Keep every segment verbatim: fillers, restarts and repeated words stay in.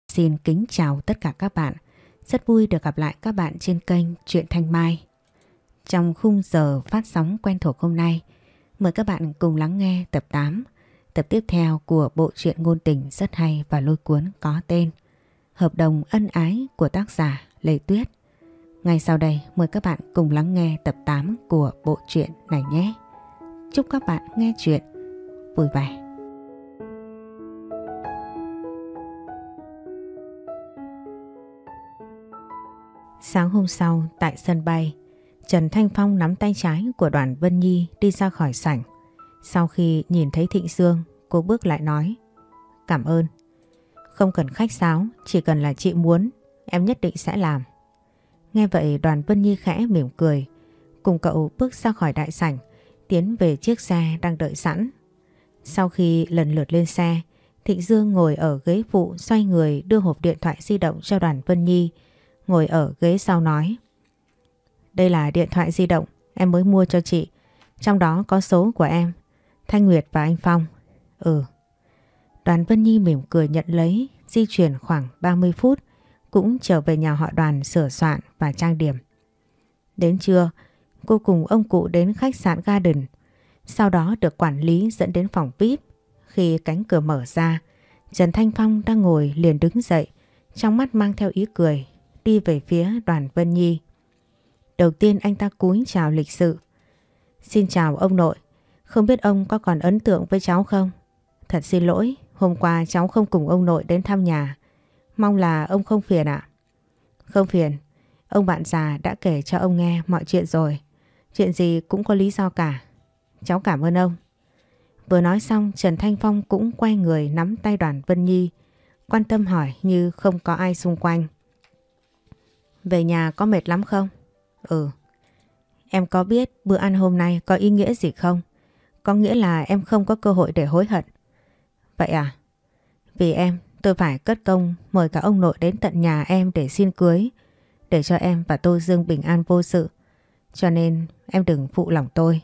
Xin kính chào tất cả các bạn. Rất vui được gặp lại các bạn trên kênh Truyện Thanh Mai. Trong khung giờ phát sóng quen thuộc hôm nay, mời các bạn cùng lắng nghe tập tám, tập tiếp theo của bộ truyện ngôn tình rất hay và lôi cuốn có tên Hợp đồng ân ái của tác giả Lê Tuyết. Ngay sau đây mời các bạn cùng lắng nghe tập tám của bộ truyện này nhé. Chúc các bạn nghe truyện vui vẻ. Sáng hôm sau tại sân bay, Trần Thanh Phong nắm tay trái của Đoàn Vân Nhi đi ra khỏi sảnh. Sau khi nhìn thấy Thịnh Dương, cô bước lại nói: "Cảm ơn. Không cần khách sáo, chỉ cần là chị muốn, em nhất định sẽ làm." Nghe vậy Đoàn Vân Nhi khẽ mỉm cười, cùng cậu bước ra khỏi đại sảnh, tiến về chiếc xe đang đợi sẵn. Sau khi lần lượt lên xe, Thịnh Dương ngồi ở ghế phụ xoay người đưa hộp điện thoại di động cho Đoàn Vân Nhi, ngồi ở ghế sau nói: "Đây là điện thoại di động em mới mua cho chị, trong đó có số của em, Thanh Nguyệt và anh Phong." "Ừ." Đoàn Vân Nhi mỉm cười nhận lấy, di chuyển khoảng ba mươi phút, cũng trở về nhà họ Đoàn sửa soạn và trang điểm. Đến trưa, cô cùng ông cụ đến khách sạn Garden, sau đó được quản lý dẫn đến phòng vi ai pi. Khi cánh cửa mở ra, Trần Thanh Phong đang ngồi liền đứng dậy, trong mắt mang theo ý cười, đi về phía Đoàn Vân Nhi. Đầu tiên anh ta cúi chào lịch sự: "Xin chào ông nội, không biết ông có còn ấn tượng với cháu không? Thật xin lỗi, hôm qua cháu không cùng ông nội đến thăm nhà, mong là ông không phiền ạ." "Không phiền, ông bạn già đã kể cho ông nghe mọi chuyện rồi, chuyện gì cũng có lý do cả, cháu cảm ơn ông." Vừa nói xong, Trần Thanh Phong cũng quay người nắm tay Đoàn Vân Nhi, quan tâm hỏi như không có ai xung quanh: "Về nhà có mệt lắm không?" "Ừ." "Em có biết bữa ăn hôm nay có ý nghĩa gì không? Có nghĩa là em không có cơ hội để hối hận." "Vậy à? Vì em tôi phải cất công mời cả ông nội đến tận nhà em để xin cưới, để cho em và Tô Dương bình an vô sự. Cho nên em đừng phụ lòng tôi."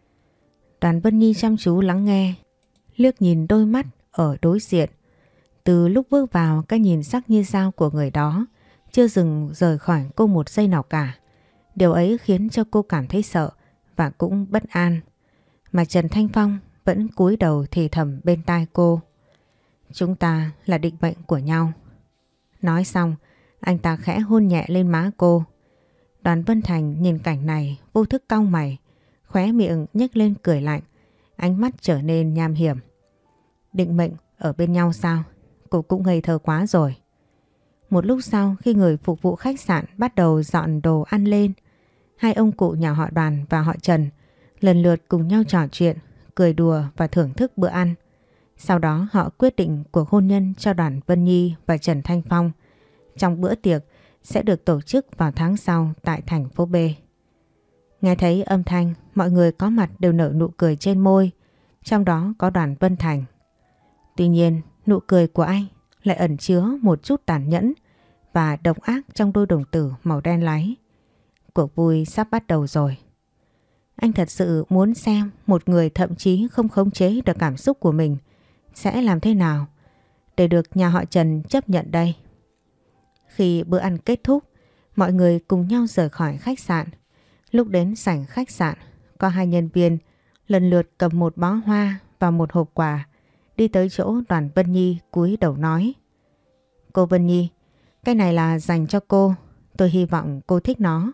Đoàn Vân Nhi chăm chú lắng nghe, liếc nhìn đôi mắt ở đối diện. Từ lúc bước vào, cái nhìn sắc như dao của người đó chưa dừng rời khỏi cô một giây nào cả. Điều ấy khiến cho cô cảm thấy sợ và cũng bất an. Mà Trần Thanh Phong vẫn cúi đầu thì thầm bên tai cô: "Chúng ta là định mệnh của nhau." Nói xong, anh ta khẽ hôn nhẹ lên má cô. Đoàn Vân Thành nhìn cảnh này vô thức cau mày, khóe miệng nhếch lên cười lạnh, ánh mắt trở nên nham hiểm. Định mệnh ở bên nhau sao? Cô cũng ngây thơ quá rồi. Một lúc sau, khi người phục vụ khách sạn bắt đầu dọn đồ ăn lên, hai ông cụ nhà họ Đoàn và họ Trần lần lượt cùng nhau trò chuyện, cười đùa và thưởng thức bữa ăn. Sau đó họ quyết định cuộc hôn nhân cho Đoàn Vân Nhi và Trần Thanh Phong trong bữa tiệc sẽ được tổ chức vào tháng sau tại thành phố B. Nghe thấy âm thanh, mọi người có mặt đều nở nụ cười trên môi, trong đó có Đoàn Vân Thành. Tuy nhiên, nụ cười của anh lại ẩn chứa một chút tàn nhẫn và độc ác trong đôi đồng tử màu đen láy. Cuộc vui sắp bắt đầu rồi. Anh thật sự muốn xem một người thậm chí không khống chế được cảm xúc của mình sẽ làm thế nào để được nhà họ Trần chấp nhận đây. Khi bữa ăn kết thúc, mọi người cùng nhau rời khỏi khách sạn. Lúc đến sảnh khách sạn, có hai nhân viên lần lượt cầm một bó hoa và một hộp quà đi tới chỗ Đoàn Vân Nhi, cúi đầu nói: "Cô Vân Nhi, cái này là dành cho cô, tôi hy vọng cô thích nó."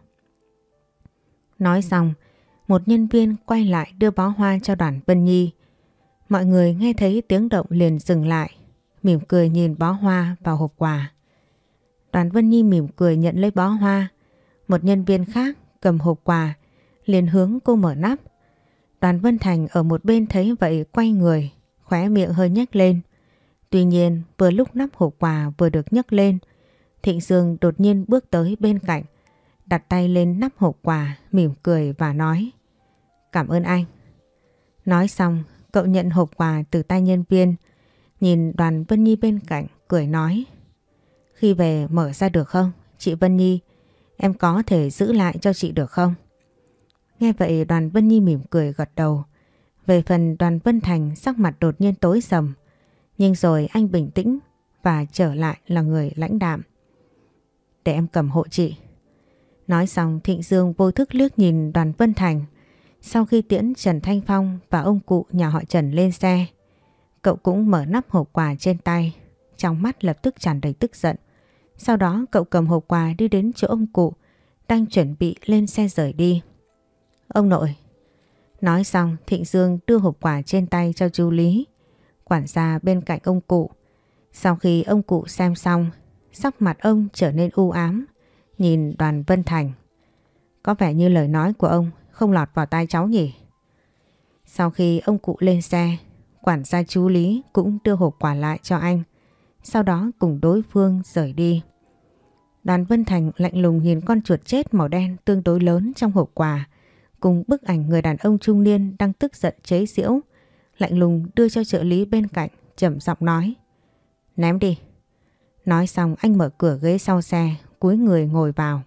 Nói xong, một nhân viên quay lại đưa bó hoa cho Đoàn Vân Nhi. Mọi người nghe thấy tiếng động liền dừng lại, mỉm cười nhìn bó hoa và hộp quà. Đoàn Vân Nhi mỉm cười nhận lấy bó hoa. Một nhân viên khác cầm hộp quà liền hướng cô mở nắp. Đoàn Vân Thành ở một bên thấy vậy quay người, khóe miệng hơi nhếch lên. Tuy nhiên vừa lúc nắp hộp quà vừa được nhấc lên, Thịnh Dương đột nhiên bước tới bên cạnh, đặt tay lên nắp hộp quà, mỉm cười và nói: "Cảm ơn anh." Nói xong, cậu nhận hộp quà từ tay nhân viên, nhìn Đoàn Vân Nhi bên cạnh, cười nói: "Khi về mở ra được không? Chị Vân Nhi, em có thể giữ lại cho chị được không?" Nghe vậy Đoàn Vân Nhi mỉm cười gật đầu. Về phần Đoàn Vân Thành, sắc mặt đột nhiên tối sầm, nhưng rồi anh bình tĩnh và trở lại là người lãnh đạm. Để em cầm hộ chị. Nói xong Thịnh Dương vô thức liếc nhìn Đoàn Vân Thành. Sau khi tiễn Trần Thanh Phong và ông cụ nhà họ Trần lên xe, cậu cũng mở nắp hộp quà trên tay, trong mắt lập tức tràn đầy tức giận. Sau đó cậu cầm hộp quà đi đến chỗ ông cụ đang chuẩn bị lên xe rời đi. Ông nội. Nói xong Thịnh Dương đưa hộp quà trên tay cho chú Lý, quản gia bên cạnh ông cụ. Sau khi ông cụ xem xong, sắc mặt ông trở nên u ám, nhìn Đoàn Vân Thành. Có vẻ như lời nói của ông không lọt vào tai cháu nhỉ. Sau khi ông cụ lên xe, quản gia chú Lý cũng đưa hộp quà lại cho anh, sau đó cùng đối phương rời đi. Đoàn Vân Thành lạnh lùng nhìn con chuột chết màu đen tương đối lớn trong hộp quà, cùng bức ảnh người đàn ông trung niên đang tức giận chế giễu, lạnh lùng đưa cho trợ lý bên cạnh, trầm giọng nói: Ném đi. Nói xong anh mở cửa ghế sau xe, cúi người ngồi vào.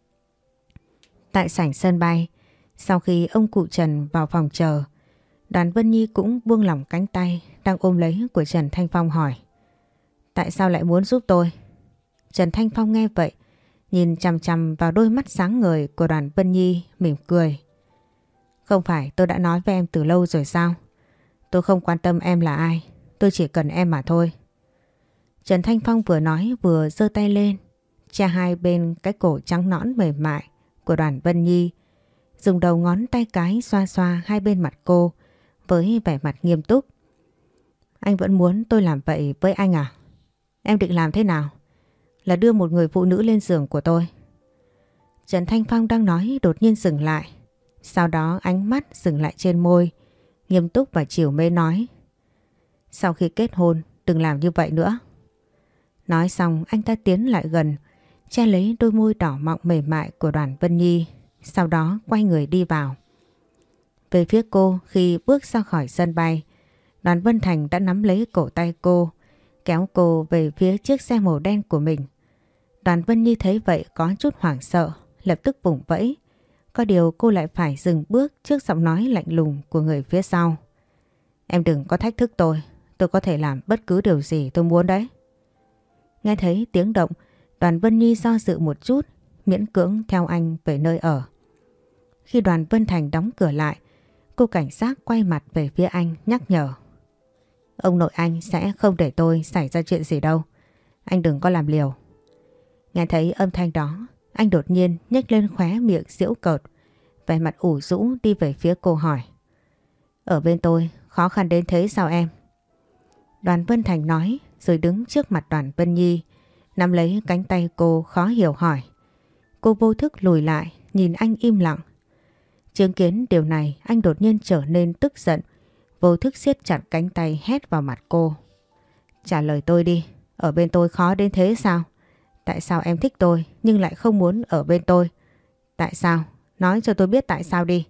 Tại sảnh sân bay, sau khi ông cụ Trần vào phòng chờ, Đoàn Vân Nhi cũng buông lỏng cánh tay đang ôm lấy của Trần Thanh Phong hỏi: Tại sao lại muốn giúp tôi? Trần Thanh Phong nghe vậy, nhìn chằm chằm vào đôi mắt sáng ngời của Đoàn Vân Nhi, mỉm cười. Không phải tôi đã nói với em từ lâu rồi sao? Tôi không quan tâm em là ai, tôi chỉ cần em mà thôi. Trần Thanh Phong vừa nói vừa giơ tay lên, che hai bên cái cổ trắng nõn mềm mại của Đoàn Vân Nhi, dùng đầu ngón tay cái xoa xoa hai bên mặt cô với vẻ mặt nghiêm túc. Anh vẫn muốn tôi làm vậy với anh à? Em định làm thế nào? Là đưa một người phụ nữ lên giường của tôi? Trần Thanh Phong đang nói đột nhiên dừng lại, sau đó ánh mắt dừng lại trên môi, nghiêm túc và trìu mến nói: Sau khi kết hôn đừng làm như vậy nữa. Nói xong anh ta tiến lại gần, che lấy đôi môi đỏ mọng mềm mại của Đoàn Vân Nhi, sau đó quay người đi vào. Về phía cô, khi bước ra khỏi sân bay, Đoàn Vân Thành đã nắm lấy cổ tay cô, kéo cô về phía chiếc xe màu đen của mình. Đoàn Vân Nhi thấy vậy có chút hoảng sợ, lập tức vùng vẫy. Có điều cô lại phải dừng bước trước giọng nói lạnh lùng của người phía sau. Em đừng có thách thức tôi, tôi có thể làm bất cứ điều gì tôi muốn đấy. Nghe thấy tiếng động, Đoàn Vân Nhi do dự một chút, miễn cưỡng theo anh về nơi ở. Khi Đoàn Vân Thành đóng cửa lại, cô cảnh giác quay mặt về phía anh nhắc nhở: Ông nội anh sẽ không để tôi xảy ra chuyện gì đâu, anh đừng có làm liều. Nghe thấy âm thanh đó, anh đột nhiên nhếch lên khóe miệng giễu cợt, vẻ mặt ủ rũ đi về phía cô hỏi: Ở bên tôi khó khăn đến thế sao em? Đoàn Vân Thành nói rồi đứng trước mặt Đoàn Vân Nhi, nắm lấy cánh tay cô khó hiểu hỏi. Cô vô thức lùi lại, nhìn anh im lặng. Chứng kiến điều này, anh đột nhiên trở nên tức giận, vô thức siết chặt cánh tay hét vào mặt cô. Trả lời tôi đi, ở bên tôi khó đến thế sao? Tại sao em thích tôi nhưng lại không muốn ở bên tôi? Tại sao? Nói cho tôi biết tại sao đi.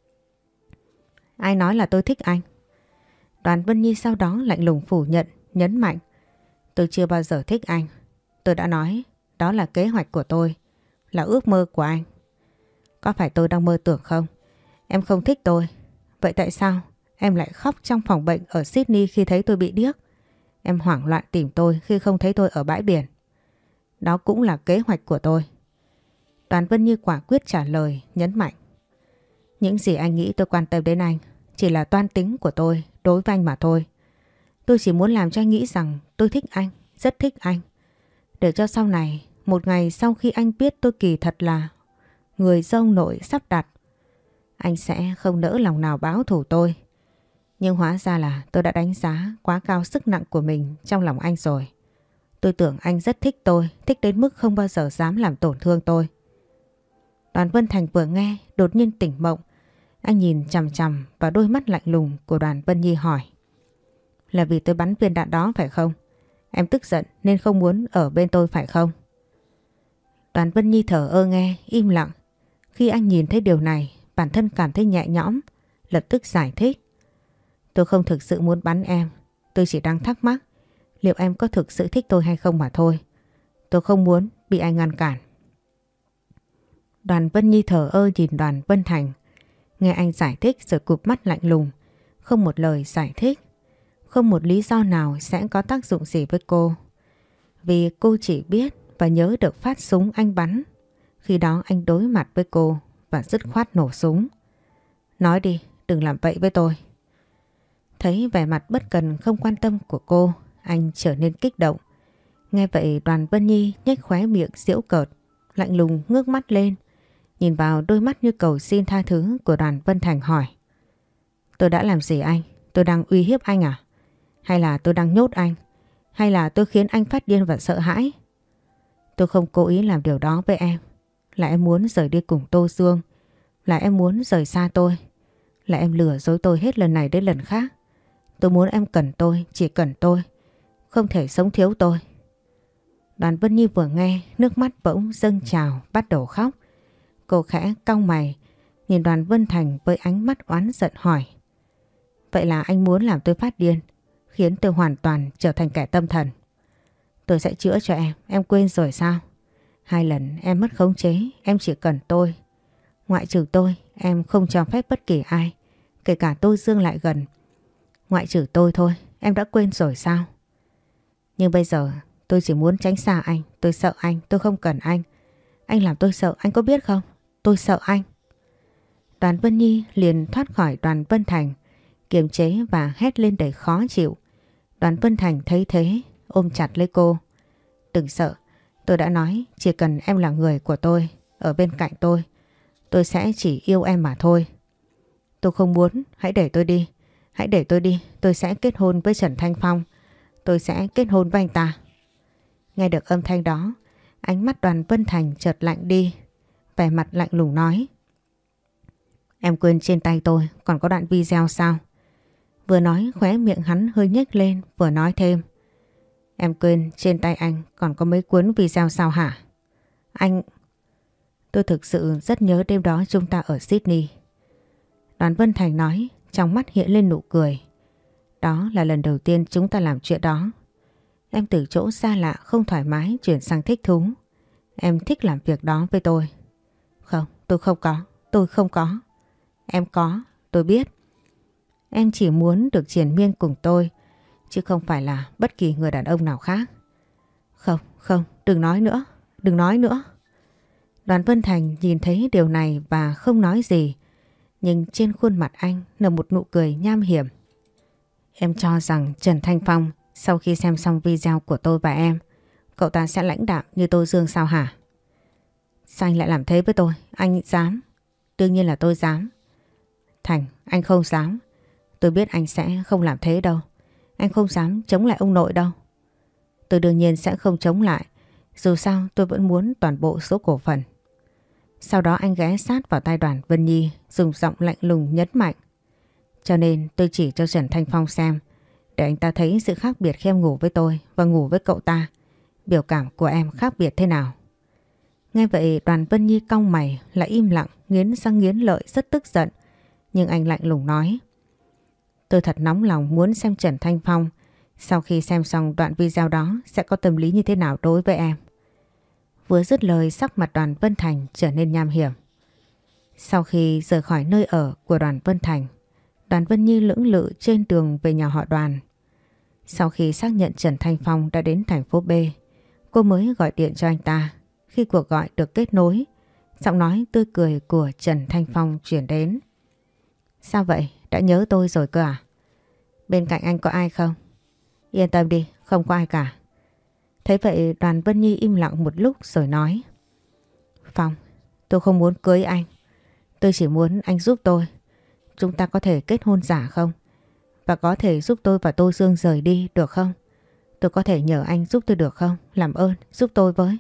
Ai nói là tôi thích anh? Đoàn Vân Nhi sau đó lạnh lùng phủ nhận, nhấn mạnh: Tôi chưa bao giờ thích anh. Tôi đã nói đó là kế hoạch của tôi, là ước mơ của anh. Có phải tôi đang mơ tưởng không? Em không thích tôi. Vậy tại sao em lại khóc trong phòng bệnh ở Sydney khi thấy tôi bị điếc? Em hoảng loạn tìm tôi khi không thấy tôi ở bãi biển. Đó cũng là kế hoạch của tôi. Đoàn Vân Nhi quả quyết trả lời, nhấn mạnh: Những gì anh nghĩ tôi quan tâm đến anh chỉ là toan tính của tôi đối với anh mà thôi. Tôi chỉ muốn làm cho anh nghĩ rằng tôi thích anh, rất thích anh. Để cho sau này, một ngày sau khi anh biết tôi kỳ thật là người dâu nội sắp đặt, anh sẽ không nỡ lòng nào báo thù tôi. Nhưng hóa ra là tôi đã đánh giá quá cao sức nặng của mình trong lòng anh rồi. Tôi tưởng anh rất thích tôi, thích đến mức không bao giờ dám làm tổn thương tôi. Đoàn Vân Thành vừa nghe đột nhiên tỉnh mộng. Anh nhìn chằm chằm vào đôi mắt lạnh lùng của Đoàn Vân Nhi hỏi: Là vì tôi bắn viên đạn đó phải không? Em tức giận nên không muốn ở bên tôi phải không? Đoàn Vân Nhi thở ơ nghe, im lặng. Khi anh nhìn thấy điều này, bản thân cảm thấy nhẹ nhõm, lập tức giải thích: Tôi không thực sự muốn bắn em. Tôi chỉ đang thắc mắc liệu em có thực sự thích tôi hay không mà thôi. Tôi không muốn bị anh ngăn cản. Đoàn Vân Nhi thở ơ nhìn Đoàn Vân Thành. Nghe anh giải thích rồi cụp mắt lạnh lùng, không một lời giải thích, không một lý do nào sẽ có tác dụng gì với cô. Vì cô chỉ biết và nhớ được phát súng anh bắn. Khi đó anh đối mặt với cô và dứt khoát nổ súng. Nói đi, đừng làm vậy với tôi. Thấy vẻ mặt bất cần không quan tâm của cô, anh trở nên kích động. Nghe vậy Đoàn Vân Nhi nhếch khóe miệng giễu cợt, lạnh lùng ngước mắt lên, nhìn vào đôi mắt như cầu xin tha thứ của Đoàn Vân Thành hỏi. Tôi đã làm gì anh? Tôi đang uy hiếp anh à? Hay là tôi đang nhốt anh? Hay là tôi khiến anh phát điên và sợ hãi? Tôi không cố ý làm điều đó với em. Là em muốn rời đi cùng Tô Dương. Là em muốn rời xa tôi. Là em lừa dối tôi hết lần này đến lần khác. Tôi muốn em cần tôi, chỉ cần tôi. Không thể sống thiếu tôi. Đoàn Vân Nhi vừa nghe, nước mắt bỗng dâng trào, bắt đầu khóc. Cô khẽ cau mày, nhìn Đoàn Vân Thành với ánh mắt oán giận hỏi. Vậy là anh muốn làm tôi phát điên, khiến tôi hoàn toàn trở thành kẻ tâm thần. Tôi sẽ chữa cho em, em quên rồi sao? Hai lần em mất khống chế, em chỉ cần tôi. Ngoại trừ tôi, em không cho phép bất kỳ ai, kể cả Tô Dương lại gần. Ngoại trừ tôi thôi, em đã quên rồi sao? Nhưng bây giờ tôi chỉ muốn tránh xa anh, tôi sợ anh, tôi không cần anh. Anh làm tôi sợ, anh có biết không? Tôi sợ anh. Đoàn Vân Nhi liền thoát khỏi Đoàn Vân Thành, kiềm chế và hét lên đầy khó chịu. Đoàn Vân Thành thấy thế, ôm chặt lấy cô. Đừng sợ, tôi đã nói chỉ cần em là người của tôi, ở bên cạnh tôi, tôi sẽ chỉ yêu em mà thôi. Tôi không muốn, hãy để tôi đi, hãy để tôi đi, tôi sẽ kết hôn với Trần Thanh Phong, tôi sẽ kết hôn với anh ta. Nghe được âm thanh đó, ánh mắt Đoàn Vân Thành chợt lạnh đi, vẻ mặt lạnh lùng nói. Em quên trên tay tôi còn có đoạn video sao? Vừa nói khóe miệng hắn hơi nhếch lên, vừa nói thêm. Em quên trên tay anh còn có mấy cuốn video sao hả? Anh... Tôi thực sự rất nhớ đêm đó chúng ta ở Sydney. Đoàn Vân Thành nói, trong mắt hiện lên nụ cười. Đó là lần đầu tiên chúng ta làm chuyện đó. Em từ chỗ xa lạ không thoải mái chuyển sang thích thú. Em thích làm việc đó với tôi. Không, tôi không có, tôi không có. Em có, tôi biết. Em chỉ muốn được triền miên cùng tôi, chứ không phải là bất kỳ người đàn ông nào khác. Không, không, đừng nói nữa, đừng nói nữa. Đoàn Vân Thành nhìn thấy điều này và không nói gì. Nhưng trên khuôn mặt anh nở một nụ cười nham hiểm. Em cho rằng Trần Thanh Phong sau khi xem xong video của tôi và em, cậu ta sẽ lãnh đạm như Tô Dương sao hả? Sao anh lại làm thế với tôi? Anh dám? Đương nhiên là tôi dám. Thành, anh không dám. Tôi biết anh sẽ không làm thế đâu. Anh không dám chống lại ông nội đâu. Tôi đương nhiên sẽ không chống lại. Dù sao tôi vẫn muốn toàn bộ số cổ phần. Sau đó anh ghé sát vào tai Đoàn Vân Nhi, dùng giọng lạnh lùng nhấn mạnh. Cho nên tôi chỉ cho Trần Thanh Phong xem, để anh ta thấy sự khác biệt khi em ngủ với tôi và ngủ với cậu ta. Biểu cảm của em khác biệt thế nào? Nghe vậy Đoàn Vân Nhi cau mày, lại im lặng, nghiến răng nghiến lợi, rất tức giận. Nhưng anh lạnh lùng nói. Tôi thật nóng lòng muốn xem Trần Thanh Phong sau khi xem xong đoạn video đó sẽ có tâm lý như thế nào đối với em. Vừa dứt lời, sắc mặt Đoàn Vân Thành trở nên nham hiểm. Sau khi rời khỏi nơi ở của Đoàn Vân Thành, Đoàn Vân Nhi lưỡng lự trên đường về nhà họ Đoàn. Sau khi xác nhận Trần Thanh Phong đã đến thành phố B, cô mới gọi điện cho anh ta. Khi cuộc gọi được kết nối, giọng nói tươi cười của Trần Thanh Phong chuyển đến. Sao vậy? Đã nhớ tôi rồi cơ à? Bên cạnh anh có ai không? Yên tâm đi, không có ai cả. Thấy vậy Đoàn Vân Nhi im lặng một lúc rồi nói. Phong, tôi không muốn cưới anh. Tôi chỉ muốn anh giúp tôi. Chúng ta có thể kết hôn giả không? Và có thể giúp tôi và Tô Dương rời đi được không? Tôi có thể nhờ anh giúp tôi được không? Làm ơn, giúp tôi với.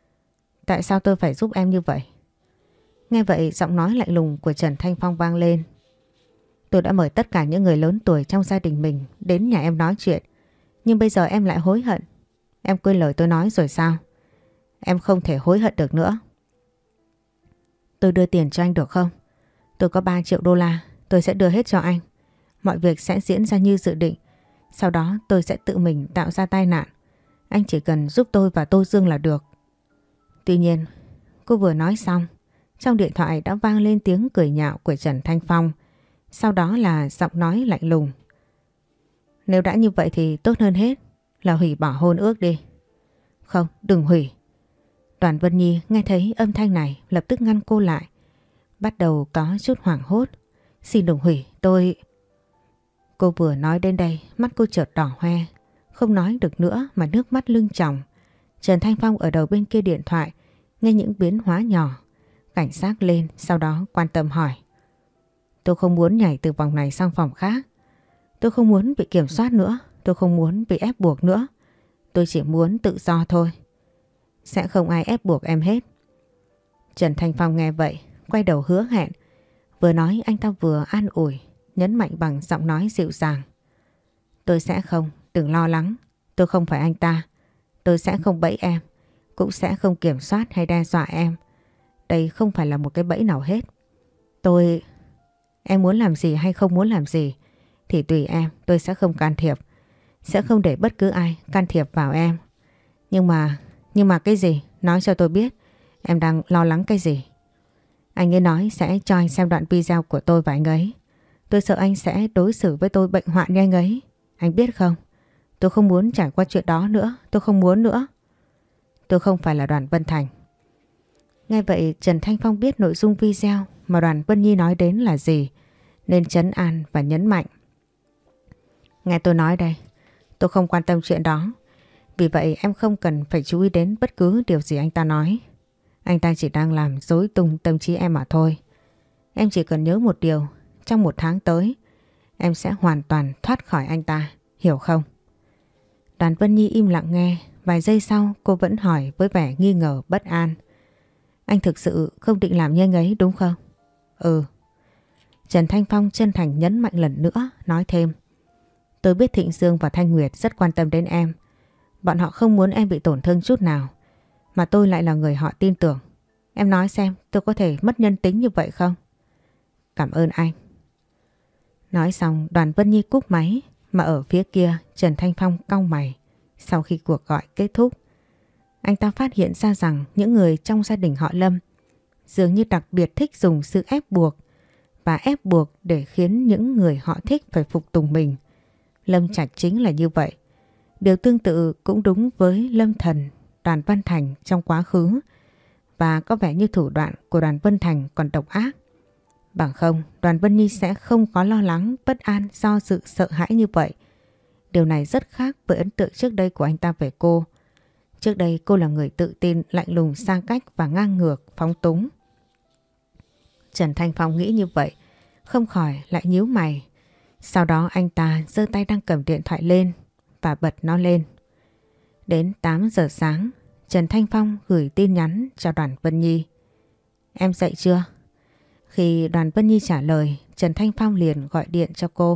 Tại sao tôi phải giúp em như vậy? Nghe vậy giọng nói lạnh lùng của Trần Thanh Phong vang lên. Tôi đã mời tất cả những người lớn tuổi trong gia đình mình đến nhà em nói chuyện. Nhưng bây giờ em lại hối hận. Em quên lời tôi nói rồi sao? Em không thể hối hận được nữa. Tôi đưa tiền cho anh được không? Tôi có ba triệu đô la. Tôi sẽ đưa hết cho anh. Mọi việc sẽ diễn ra như dự định. Sau đó tôi sẽ tự mình tạo ra tai nạn. Anh chỉ cần giúp tôi và Tô Dương là được. Tuy nhiên, cô vừa nói xong, trong điện thoại đã vang lên tiếng cười nhạo của Trần Thanh Phong. Sau đó là giọng nói lạnh lùng. Nếu đã như vậy thì tốt hơn hết là hủy bỏ hôn ước đi. Không, đừng hủy. Đoàn Vân Nhi nghe thấy âm thanh này lập tức ngăn cô lại. Bắt đầu có chút hoảng hốt. Xin đừng hủy, tôi... Cô vừa nói đến đây, mắt cô chợt đỏ hoe. Không nói được nữa mà nước mắt lưng tròng. Trần Thanh Phong ở đầu bên kia điện thoại nghe những biến hóa nhỏ. Cảnh giác lên, sau đó quan tâm hỏi. Tôi không muốn nhảy từ vòng này sang phòng khác. Tôi không muốn bị kiểm soát nữa. Tôi không muốn bị ép buộc nữa. Tôi chỉ muốn tự do thôi. Sẽ không ai ép buộc em hết. Trần Thanh Phong nghe vậy, quay đầu hứa hẹn. Vừa nói anh ta vừa an ủi, nhấn mạnh bằng giọng nói dịu dàng. Tôi sẽ không, đừng lo lắng. Tôi không phải anh ta. Tôi sẽ không bẫy em. Cũng sẽ không kiểm soát hay đe dọa em. Đây không phải là một cái bẫy nào hết. Tôi... Em muốn làm gì hay không muốn làm gì thì tùy em, tôi sẽ không can thiệp. Sẽ không để bất cứ ai can thiệp vào em. Nhưng mà... Nhưng mà cái gì? Nói cho tôi biết. Em đang lo lắng cái gì? Anh ấy nói sẽ cho anh xem đoạn video của tôi và anh ấy. Tôi sợ anh sẽ đối xử với tôi bệnh hoạn như anh ấy. Anh biết không? Tôi không muốn trải qua chuyện đó nữa. Tôi không muốn nữa. Tôi không phải là Đoàn Vân Thành. Nghe vậy Trần Thanh Phong biết nội dung video mà Đoàn Vân Nhi nói đến là gì, nên trấn an và nhấn mạnh. Nghe tôi nói đây. Tôi không quan tâm chuyện đó. Vì vậy em không cần phải chú ý đến bất cứ điều gì anh ta nói. Anh ta chỉ đang làm rối tung tâm trí em mà thôi. Em chỉ cần nhớ một điều. Trong một tháng tới em sẽ hoàn toàn thoát khỏi anh ta. Hiểu không? Đoàn Vân Nhi im lặng nghe. Vài giây sau cô vẫn hỏi với vẻ nghi ngờ bất an. Anh thực sự không định làm như anh ấy đúng không? Ừ. Trần Thanh Phong chân thành nhấn mạnh lần nữa, nói thêm. Tôi biết Thịnh Dương và Thanh Nguyệt rất quan tâm đến em. Bọn họ không muốn em bị tổn thương chút nào. Mà tôi lại là người họ tin tưởng. Em nói xem tôi có thể mất nhân tính như vậy không? Cảm ơn anh. Nói xong Đoàn Vân Nhi cúp máy. Mà ở phía kia Trần Thanh Phong cau mày. Sau khi cuộc gọi kết thúc, anh ta phát hiện ra rằng những người trong gia đình họ Lâm dường như đặc biệt thích dùng sự ép buộc và ép buộc để khiến những người họ thích phải phục tùng mình. Lâm Trạch chính là như vậy. Điều tương tự cũng đúng với Lâm Thần, Đoàn Văn Thành trong quá khứ, và có vẻ như thủ đoạn của Đoàn Vân Thành còn độc ác. Bằng không, Đoàn Vân Nhi sẽ không có lo lắng, bất an do sự sợ hãi như vậy. Điều này rất khác với ấn tượng trước đây của anh ta về cô. Trước đây cô là người tự tin, lạnh lùng, xa cách và ngang ngược, phóng túng. Trần Thanh Phong nghĩ như vậy, không khỏi lại nhíu mày. Sau đó anh ta giơ tay đang cầm điện thoại lên và bật nó lên. Đến tám giờ sáng, Trần Thanh Phong gửi tin nhắn cho Đoàn Vân Nhi. Em dậy chưa? Khi Đoàn Vân Nhi trả lời, Trần Thanh Phong liền gọi điện cho cô.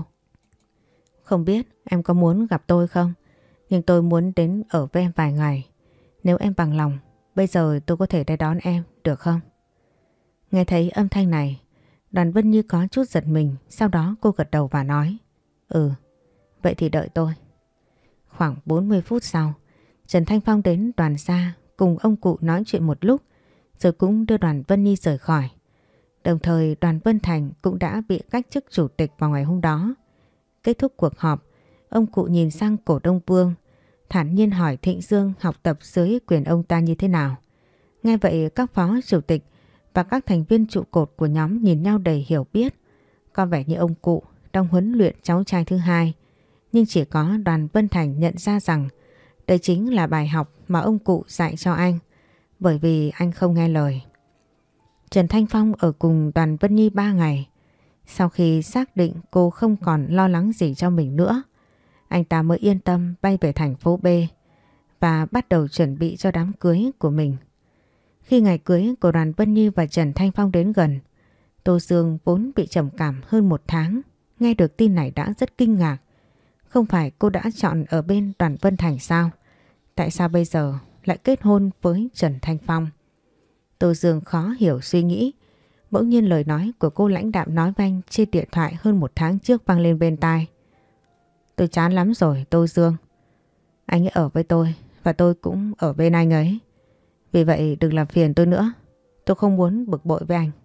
Không biết em có muốn gặp tôi không? Nhưng tôi muốn đến ở với em vài ngày. Nếu em bằng lòng, bây giờ tôi có thể đến đón em, được không? Nghe thấy âm thanh này, Đoàn Vân Nhi có chút giật mình. Sau đó cô gật đầu và nói. Ừ, vậy thì đợi tôi. Khoảng bốn mươi phút sau, Trần Thanh Phong đến đoàn gia cùng ông cụ nói chuyện một lúc, rồi cũng đưa Đoàn Vân Nhi rời khỏi. Đồng thời Đoàn Vân Thành cũng đã bị cách chức chủ tịch vào ngày hôm đó. Kết thúc cuộc họp, ông cụ nhìn sang Cổ Đông Vương, thản nhiên hỏi Thịnh Dương học tập dưới quyền ông ta như thế nào. Nghe vậy các phó chủ tịch và các thành viên trụ cột của nhóm nhìn nhau đầy hiểu biết. Có vẻ như ông cụ đang huấn luyện cháu trai thứ hai. Nhưng chỉ có Đoàn Vân Thành nhận ra rằng đây chính là bài học mà ông cụ dạy cho anh, bởi vì anh không nghe lời. Trần Thanh Phong ở cùng Đoàn Vân Nhi ba ngày. Sau khi xác định cô không còn lo lắng gì cho mình nữa, anh ta mới yên tâm bay về thành phố B và bắt đầu chuẩn bị cho đám cưới của mình. Khi ngày cưới của Đoàn Vân Nhi và Trần Thanh Phong đến gần, Tô Dương vốn bị trầm cảm hơn một tháng, nghe được tin này đã rất kinh ngạc. Không phải cô đã chọn ở bên Đoàn Vân Thành sao? Tại sao bây giờ lại kết hôn với Trần Thanh Phong? Tô Dương khó hiểu suy nghĩ. Bỗng nhiên lời nói của cô lãnh đạm nói với anh trên điện thoại hơn một tháng trước vang lên bên tai. Tôi chán lắm rồi Tô Dương. Anh ấy ở với tôi và tôi cũng ở bên anh ấy. Vì vậy đừng làm phiền tôi nữa. Tôi không muốn bực bội với anh.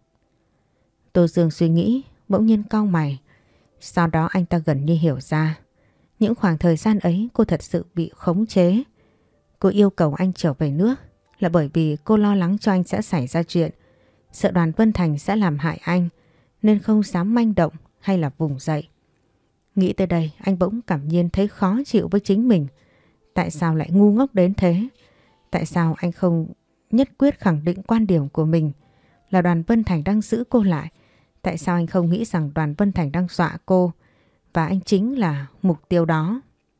Tô Dương suy nghĩ, bỗng nhiên cau mày. Sau đó anh ta gần như hiểu ra. Những khoảng thời gian ấy cô thật sự bị khống chế. Cô yêu cầu anh trở về nước là bởi vì cô lo lắng cho anh sẽ xảy ra chuyện, sợ Đoàn Vân Thành sẽ làm hại anh nên không dám manh động hay là vùng dậy. Nghĩ tới đây anh bỗng cảm nhiên thấy khó chịu với chính mình. Tại sao lại ngu ngốc đến thế? Tại sao anh không nhất quyết khẳng định quan điểm của mình là Đoàn Vân Thành đang giữ cô lại? Tại sao anh không nghĩ rằng Đoàn Vân Thành đang dọa cô và anh chính là mục tiêu đó?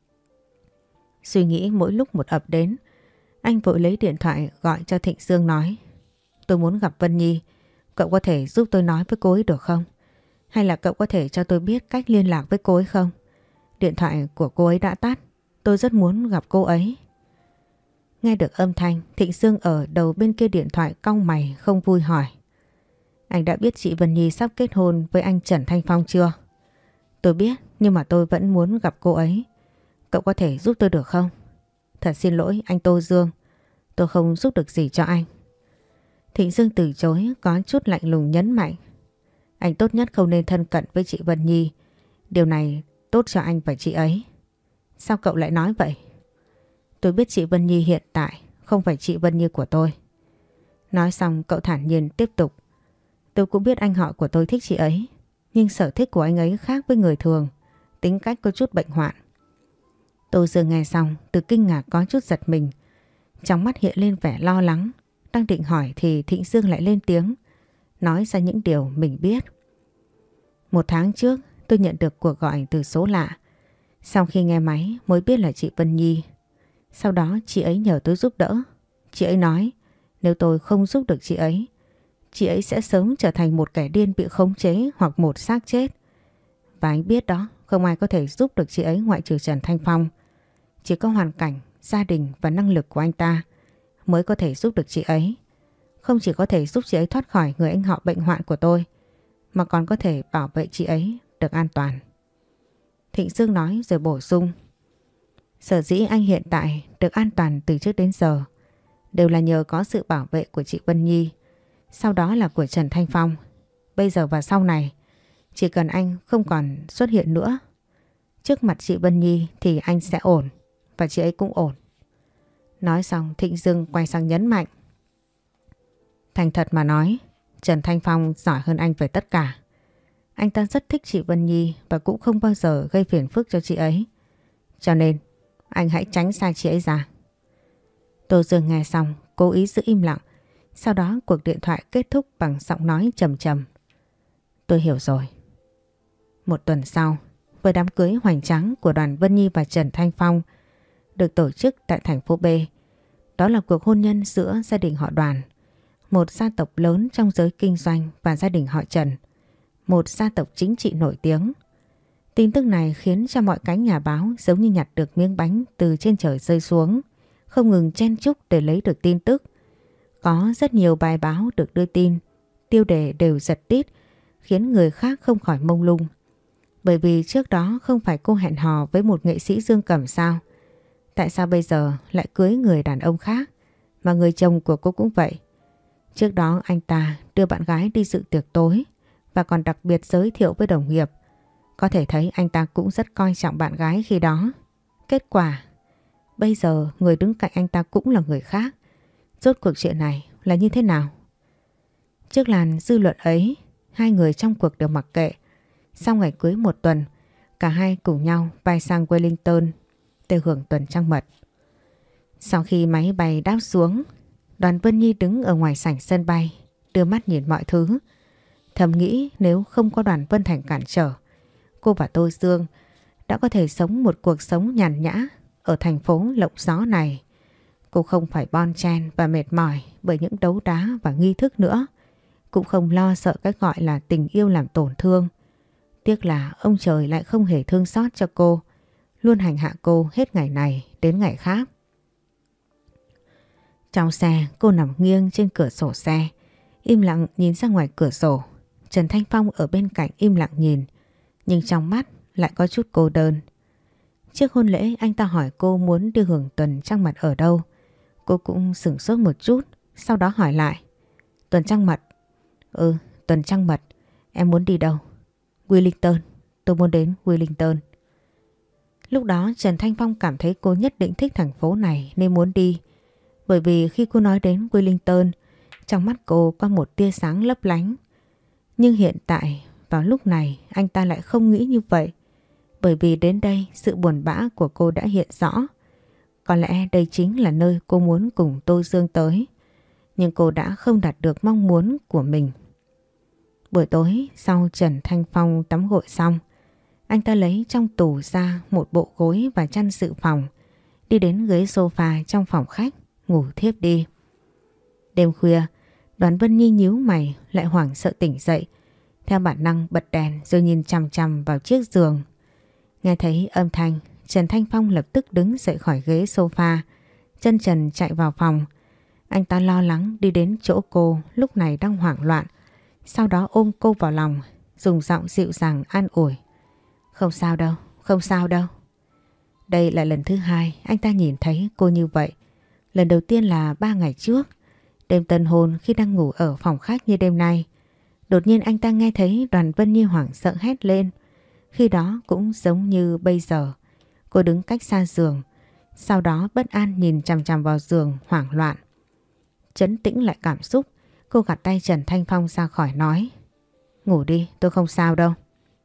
Suy nghĩ mỗi lúc một ập đến, anh vội lấy điện thoại gọi cho Thịnh Dương nói: tôi muốn gặp Vân Nhi, cậu có thể giúp tôi nói với cô ấy được không? Hay là cậu có thể cho tôi biết cách liên lạc với cô ấy không? Điện thoại của cô ấy đã tắt, tôi rất muốn gặp cô ấy. Nghe được âm thanh, Thịnh Dương ở đầu bên kia điện thoại cau mày không vui hỏi: anh đã biết chị Vân Nhi sắp kết hôn với anh Trần Thanh Phong chưa? Tôi biết, nhưng mà tôi vẫn muốn gặp cô ấy. Cậu có thể giúp tôi được không? Thật xin lỗi anh Tô Dương, tôi không giúp được gì cho anh. Thịnh Dương từ chối, có chút lạnh lùng nhấn mạnh: anh tốt nhất không nên thân cận với chị Vân Nhi. Điều này tốt cho anh và chị ấy. Sao cậu lại nói vậy? Tôi biết chị Vân Nhi hiện tại không phải chị Vân Nhi của tôi. Nói xong cậu thản nhiên tiếp tục: tôi cũng biết anh họ của tôi thích chị ấy, nhưng sở thích của anh ấy khác với người thường, tính cách có chút bệnh hoạn. Tô Dương nghe xong từ kinh ngạc có chút giật mình, trong mắt hiện lên vẻ lo lắng. Đang định hỏi thì Thịnh Dương lại lên tiếng, nói ra những điều mình biết. Một tháng trước tôi nhận được cuộc gọi từ số lạ. Sau khi nghe máy mới biết là chị Vân Nhi. Sau đó chị ấy nhờ tôi giúp đỡ. Chị ấy nói nếu tôi không giúp được chị ấy, chị ấy sẽ sớm trở thành một kẻ điên bị khống chế hoặc một xác chết. Và anh biết đó, không ai có thể giúp được chị ấy ngoại trừ Trần Thanh Phong. Chỉ có hoàn cảnh, gia đình và năng lực của anh ta mới có thể giúp được chị ấy. Không chỉ có thể giúp chị ấy thoát khỏi người anh họ bệnh hoạn của tôi, mà còn có thể bảo vệ chị ấy được an toàn. Thịnh Dương nói rồi bổ sung: sở dĩ anh hiện tại được an toàn từ trước đến giờ đều là nhờ có sự bảo vệ của chị Vân Nhi, sau đó là của Trần Thanh Phong. Bây giờ và sau này, chỉ cần anh không còn xuất hiện nữa trước mặt chị Vân Nhi thì anh sẽ ổn, và chị ấy cũng ổn. Nói xong Thịnh Dương quay sang nhấn mạnh: thành thật mà nói, Trần Thanh Phong giỏi hơn anh về tất cả. Anh ta rất thích chị Vân Nhi và cũng không bao giờ gây phiền phức cho chị ấy. Cho nên anh hãy tránh xa chị ấy ra. Tô Dương nghe xong cố ý giữ im lặng. Sau đó cuộc điện thoại kết thúc bằng giọng nói trầm trầm: tôi hiểu rồi. Một tuần sau, với đám cưới hoành tráng của Đoàn Vân Nhi và Trần Thanh Phong được tổ chức tại thành phố B. Đó là cuộc hôn nhân giữa gia đình họ Đoàn, một gia tộc lớn trong giới kinh doanh, và gia đình họ Trần, một gia tộc chính trị nổi tiếng. Tin tức này khiến cho mọi cánh nhà báo giống như nhặt được miếng bánh từ trên trời rơi xuống, không ngừng chen chúc để lấy được tin tức. Có rất nhiều bài báo được đưa tin, tiêu đề đều giật tít, khiến người khác không khỏi mông lung. Bởi vì trước đó không phải cô hẹn hò với một nghệ sĩ dương cầm sao? Tại sao bây giờ lại cưới người đàn ông khác? Mà người chồng của cô cũng vậy. Trước đó anh ta đưa bạn gái đi dự tiệc tối và còn đặc biệt giới thiệu với đồng nghiệp. Có thể thấy anh ta cũng rất coi trọng bạn gái khi đó. Kết quả, bây giờ người đứng cạnh anh ta cũng là người khác. Rốt cuộc chuyện này là như thế nào? Trước làn dư luận ấy, hai người trong cuộc đều mặc kệ. Sau ngày cưới một tuần, cả hai cùng nhau bay sang Wellington để hưởng tuần trăng mật. Sau khi máy bay đáp xuống, Đoàn Vân Nhi đứng ở ngoài sảnh sân bay, đưa mắt nhìn mọi thứ. Thầm nghĩ nếu không có Đoàn Vân Thành cản trở, cô và Tô Dương đã có thể sống một cuộc sống nhàn nhã ở thành phố lộng gió này. Cô không phải bon chen và mệt mỏi bởi những đấu đá và nghi thức nữa. Cũng không lo sợ cái gọi là tình yêu làm tổn thương. Tiếc là ông trời lại không hề thương xót cho cô, luôn hành hạ cô hết ngày này đến ngày khác. Trong xe, cô nằm nghiêng trên cửa sổ xe, im lặng nhìn ra ngoài cửa sổ. Trần Thanh Phong ở bên cạnh im lặng nhìn, nhưng trong mắt lại có chút cô đơn. Trước hôn lễ anh ta hỏi cô muốn đi hưởng tuần trăng mật ở đâu. Cô cũng sửng sốt một chút, sau đó hỏi lại: tuần trăng mật? Ừ, tuần trăng mật. Em muốn đi đâu? Wellington, tôi muốn đến Wellington. Lúc đó Trần Thanh Phong cảm thấy cô nhất định thích thành phố này nên muốn đi. Bởi vì khi cô nói đến Wellington, trong mắt cô có một tia sáng lấp lánh. Nhưng hiện tại, vào lúc này, anh ta lại không nghĩ như vậy. Bởi vì đến đây, sự buồn bã của cô đã hiện rõ. Có lẽ đây chính là nơi cô muốn cùng Tô Dương tới. Nhưng cô đã không đạt được mong muốn của mình. Buổi tối, sau Trần Thanh Phong tắm gội xong, anh ta lấy trong tủ ra một bộ gối và chăn dự phòng, đi đến ghế sofa trong phòng khách, ngủ thiếp đi. Đêm khuya, Đoàn Vân Nhi nhíu mày lại hoảng sợ tỉnh dậy, theo bản năng bật đèn rồi nhìn chằm chằm vào chiếc giường. Nghe thấy âm thanh, Trần Thanh Phong lập tức đứng dậy khỏi ghế sofa, chân trần chạy vào phòng. Anh ta lo lắng đi đến chỗ cô lúc này đang hoảng loạn, sau đó ôm cô vào lòng, dùng giọng dịu dàng an ủi. Không sao đâu, không sao đâu. Đây là lần thứ hai anh ta nhìn thấy cô như vậy. Lần đầu tiên là ba ngày trước, đêm tân hôn khi đang ngủ ở phòng khách như đêm nay. Đột nhiên anh ta nghe thấy Đoàn Vân Nhi hoảng sợ hét lên. Khi đó cũng giống như bây giờ. Cô đứng cách xa giường, sau đó bất an nhìn chằm chằm vào giường hoảng loạn. Trấn tĩnh lại cảm xúc, cô gạt tay Trần Thanh Phong ra khỏi nói. Ngủ đi, tôi không sao đâu.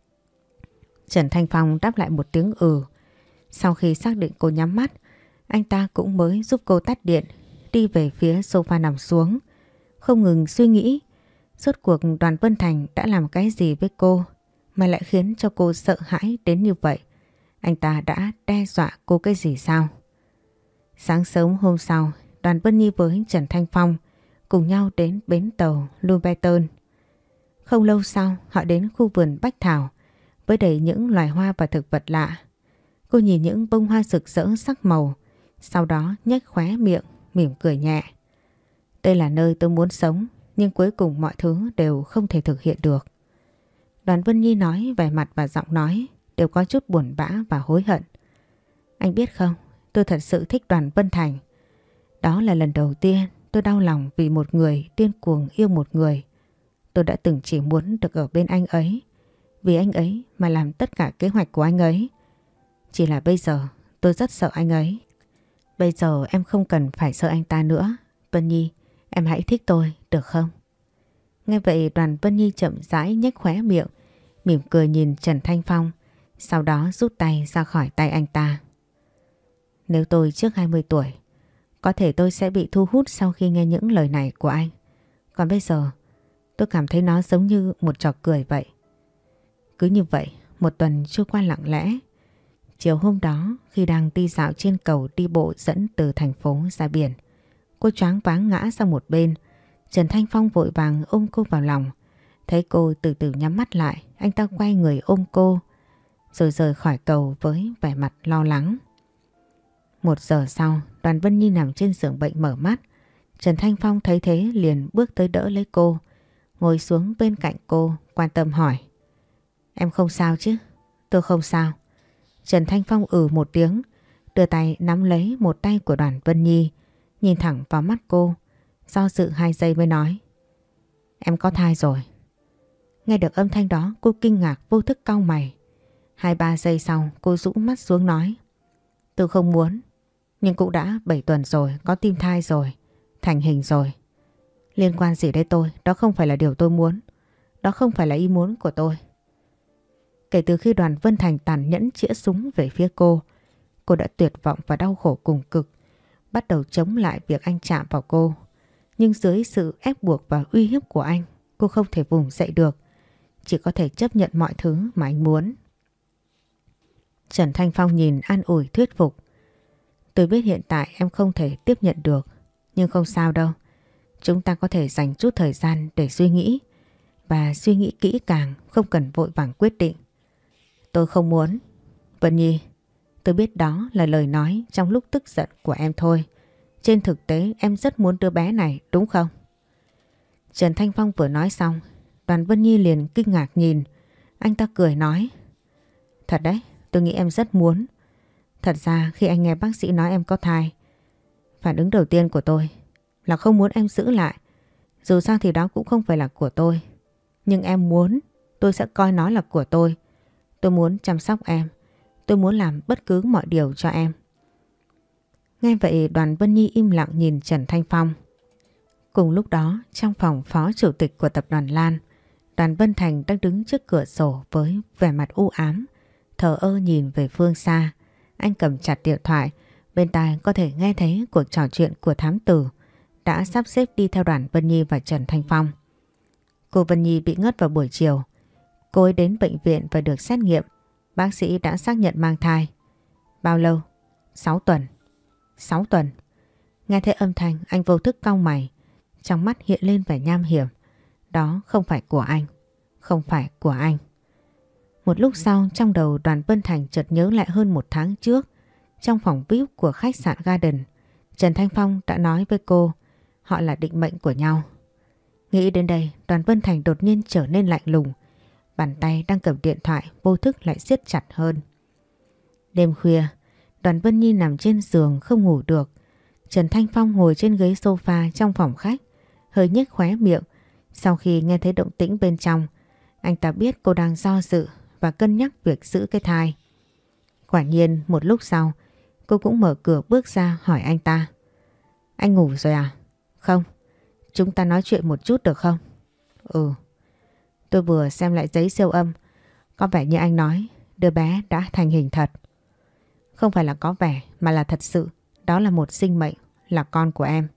Trần Thanh Phong đáp lại một tiếng ừ. Sau khi xác định cô nhắm mắt, anh ta cũng mới giúp cô tắt điện, đi về phía sofa nằm xuống. Không ngừng suy nghĩ, rốt cuộc Đoàn Vân Thành đã làm cái gì với cô mà lại khiến cho cô sợ hãi đến như vậy. Anh ta đã đe dọa cô cái gì sao? Sáng sớm hôm sau, Đoàn Vân Nhi với Trần Thanh Phong cùng nhau đến bến tàu Lubeton. Không lâu sau, họ đến khu vườn Bách Thảo với đầy những loài hoa và thực vật lạ. Cô nhìn những bông hoa rực rỡ sắc màu, sau đó nhếch khóe miệng, mỉm cười nhẹ. Đây là nơi tôi muốn sống, nhưng cuối cùng mọi thứ đều không thể thực hiện được. Đoàn Vân Nhi nói, vẻ mặt và giọng nói đều có chút buồn bã và hối hận. Anh biết không, tôi thật sự thích Đoàn Vân Thành. Đó là lần đầu tiên tôi đau lòng vì một người điên cuồng yêu một người. Tôi đã từng chỉ muốn được ở bên anh ấy, vì anh ấy mà làm tất cả kế hoạch của anh ấy. Chỉ là bây giờ tôi rất sợ anh ấy. Bây giờ em không cần phải sợ anh ta nữa. Vân Nhi, em hãy thích tôi được không? Nghe vậy Đoàn Vân Nhi chậm rãi nhếch khóe miệng, mỉm cười nhìn Trần Thanh Phong, sau đó rút tay ra khỏi tay anh ta. Nếu tôi trước hai mươi tuổi, có thể tôi sẽ bị thu hút sau khi nghe những lời này của anh. Còn bây giờ, tôi cảm thấy nó giống như một trò cười vậy. Cứ như vậy, một tuần trôi qua lặng lẽ. Chiều hôm đó, khi đang đi dạo trên cầu đi bộ dẫn từ thành phố ra biển, cô choáng váng ngã sang một bên. Trần Thanh Phong vội vàng ôm cô vào lòng. Thấy cô từ từ nhắm mắt lại, anh ta quay người ôm cô, rồi rời khỏi cầu với vẻ mặt lo lắng. Một giờ sau, Đoàn Vân Nhi nằm trên giường bệnh mở mắt. Trần Thanh Phong thấy thế liền bước tới đỡ lấy cô, ngồi xuống bên cạnh cô, quan tâm hỏi. Em không sao chứ? Tôi không sao. Trần Thanh Phong ừ một tiếng, đưa tay nắm lấy một tay của Đoàn Vân Nhi, nhìn thẳng vào mắt cô, do dự hai giây mới nói. Em có thai rồi. Nghe được âm thanh đó, cô kinh ngạc vô thức cau mày. Hai ba giây sau, cô rũ mắt xuống nói. Tôi không muốn, nhưng cũng đã bảy tuần rồi, có tim thai rồi, thành hình rồi. Liên quan gì đến tôi? Đó không phải là điều tôi muốn. Đó không phải là ý muốn của tôi. Kể từ khi Đoàn Vân Thành tàn nhẫn chĩa súng về phía cô, cô đã tuyệt vọng và đau khổ cùng cực, bắt đầu chống lại việc anh chạm vào cô. Nhưng dưới sự ép buộc và uy hiếp của anh, cô không thể vùng dậy được, chỉ có thể chấp nhận mọi thứ mà anh muốn. Trần Thanh Phong nhìn an ủi thuyết phục. Tôi biết hiện tại em không thể tiếp nhận được, nhưng không sao đâu. Chúng ta có thể dành chút thời gian để suy nghĩ, và suy nghĩ kỹ càng, không cần vội vàng quyết định. Tôi không muốn. Vân Nhi, tôi biết đó là lời nói trong lúc tức giận của em thôi. Trên thực tế em rất muốn đứa bé này, đúng không? Trần Thanh Phong vừa nói xong, Đoàn Vân Nhi liền kinh ngạc nhìn. Anh ta cười nói. Thật đấy, tôi nghĩ em rất muốn. Thật ra khi anh nghe bác sĩ nói em có thai, phản ứng đầu tiên của tôi là không muốn em giữ lại. Dù sao thì đó cũng không phải là của tôi. Nhưng em muốn, tôi sẽ coi nó là của tôi. Tôi muốn chăm sóc em, Tôi muốn làm bất cứ mọi điều cho em. Nghe vậy Đoàn Vân Nhi im lặng nhìn Trần Thanh Phong. Cùng lúc đó trong phòng phó chủ tịch của tập đoàn Lan, Đoàn Vân Thành đang đứng trước cửa sổ với vẻ mặt u ám, thờ ơ nhìn về phương xa. Anh cầm chặt điện thoại, bên tai có thể nghe thấy cuộc trò chuyện của thám tử đã sắp xếp đi theo Đoàn Vân Nhi và Trần Thanh Phong. Cô Vân Nhi bị ngất vào buổi chiều. Cô ấy đến bệnh viện và được xét nghiệm. Bác sĩ đã xác nhận mang thai. Bao lâu? sáu tuần. sáu tuần. Nghe thấy âm thanh anh vô thức cau mày. Trong mắt hiện lên vẻ nham hiểm. Đó không phải của anh. Không phải của anh. Một lúc sau trong đầu Đoàn Vân Thành chợt nhớ lại hơn một tháng trước. Trong phòng vi ai pi của khách sạn Garden, Trần Thanh Phong đã nói với cô họ là định mệnh của nhau. Nghĩ đến đây Đoàn Vân Thành đột nhiên trở nên lạnh lùng. Bàn tay đang cầm điện thoại vô thức lại siết chặt hơn. Đêm khuya, Đoàn Vân Nhi nằm trên giường không ngủ được. Trần Thanh Phong ngồi trên ghế sofa trong phòng khách, hơi nhếch khóe miệng. Sau khi nghe thấy động tĩnh bên trong, anh ta biết cô đang do dự và cân nhắc việc giữ cái thai. Quả nhiên một lúc sau, cô cũng mở cửa bước ra hỏi anh ta. Anh ngủ rồi à? Không. Chúng ta nói chuyện một chút được không? Ừ. Tôi vừa xem lại giấy siêu âm. Có vẻ như anh nói đứa bé đã thành hình thật. Không phải là có vẻ mà là thật sự. Đó là một sinh mệnh, là con của em.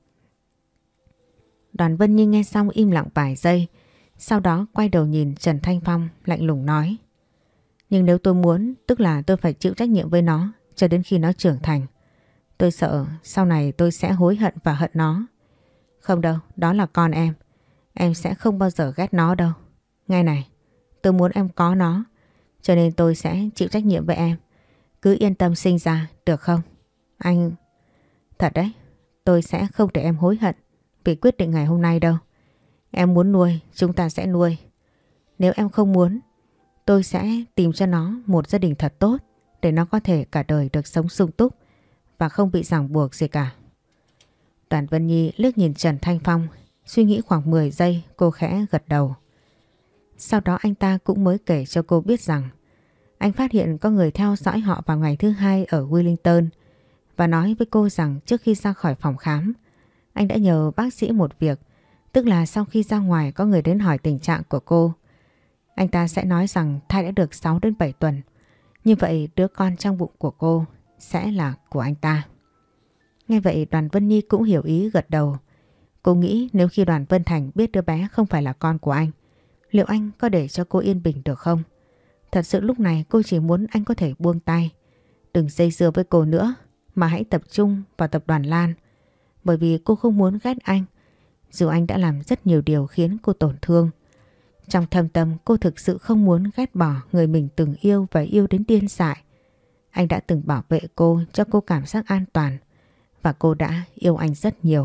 Đoàn Vân Nhi nghe xong im lặng vài giây. Sau đó quay đầu nhìn Trần Thanh Phong lạnh lùng nói. Nhưng nếu tôi muốn, tức là tôi phải chịu trách nhiệm với nó cho đến khi nó trưởng thành. Tôi sợ sau này tôi sẽ hối hận và hận nó. Không đâu, đó là con em. Em sẽ không bao giờ ghét nó đâu. Nghe này, tôi muốn em có nó, cho nên tôi sẽ chịu trách nhiệm với em. Cứ yên tâm sinh ra, được không? Anh... Thật đấy, tôi sẽ không để em hối hận vì quyết định ngày hôm nay đâu. Em muốn nuôi, chúng ta sẽ nuôi. Nếu em không muốn, tôi sẽ tìm cho nó một gia đình thật tốt để nó có thể cả đời được sống sung túc và không bị ràng buộc gì cả. Đoàn Vân Nhi liếc nhìn Trần Thanh Phong, suy nghĩ khoảng mười giây cô khẽ gật đầu. Sau đó anh ta cũng mới kể cho cô biết rằng anh phát hiện có người theo dõi họ vào ngày thứ hai ở Wellington và nói với cô rằng trước khi ra khỏi phòng khám, anh đã nhờ bác sĩ một việc, tức là sau khi ra ngoài có người đến hỏi tình trạng của cô. Anh ta sẽ nói rằng thai đã được sáu đến bảy tuần, như vậy đứa con trong bụng của cô sẽ là của anh ta. Nghe vậy Đoàn Vân Nhi cũng hiểu ý gật đầu. Cô nghĩ nếu khi Đoàn Vân Thành biết đứa bé không phải là con của anh, liệu anh có để cho cô yên bình được không? Thật sự lúc này cô chỉ muốn anh có thể buông tay. Đừng dây dưa với cô nữa, mà hãy tập trung vào tập đoàn Lan. Bởi vì cô không muốn ghét anh, dù anh đã làm rất nhiều điều khiến cô tổn thương. Trong thâm tâm cô thực sự không muốn ghét bỏ người mình từng yêu và yêu đến điên dại. Anh đã từng bảo vệ cô, cho cô cảm giác an toàn. Và cô đã yêu anh rất nhiều.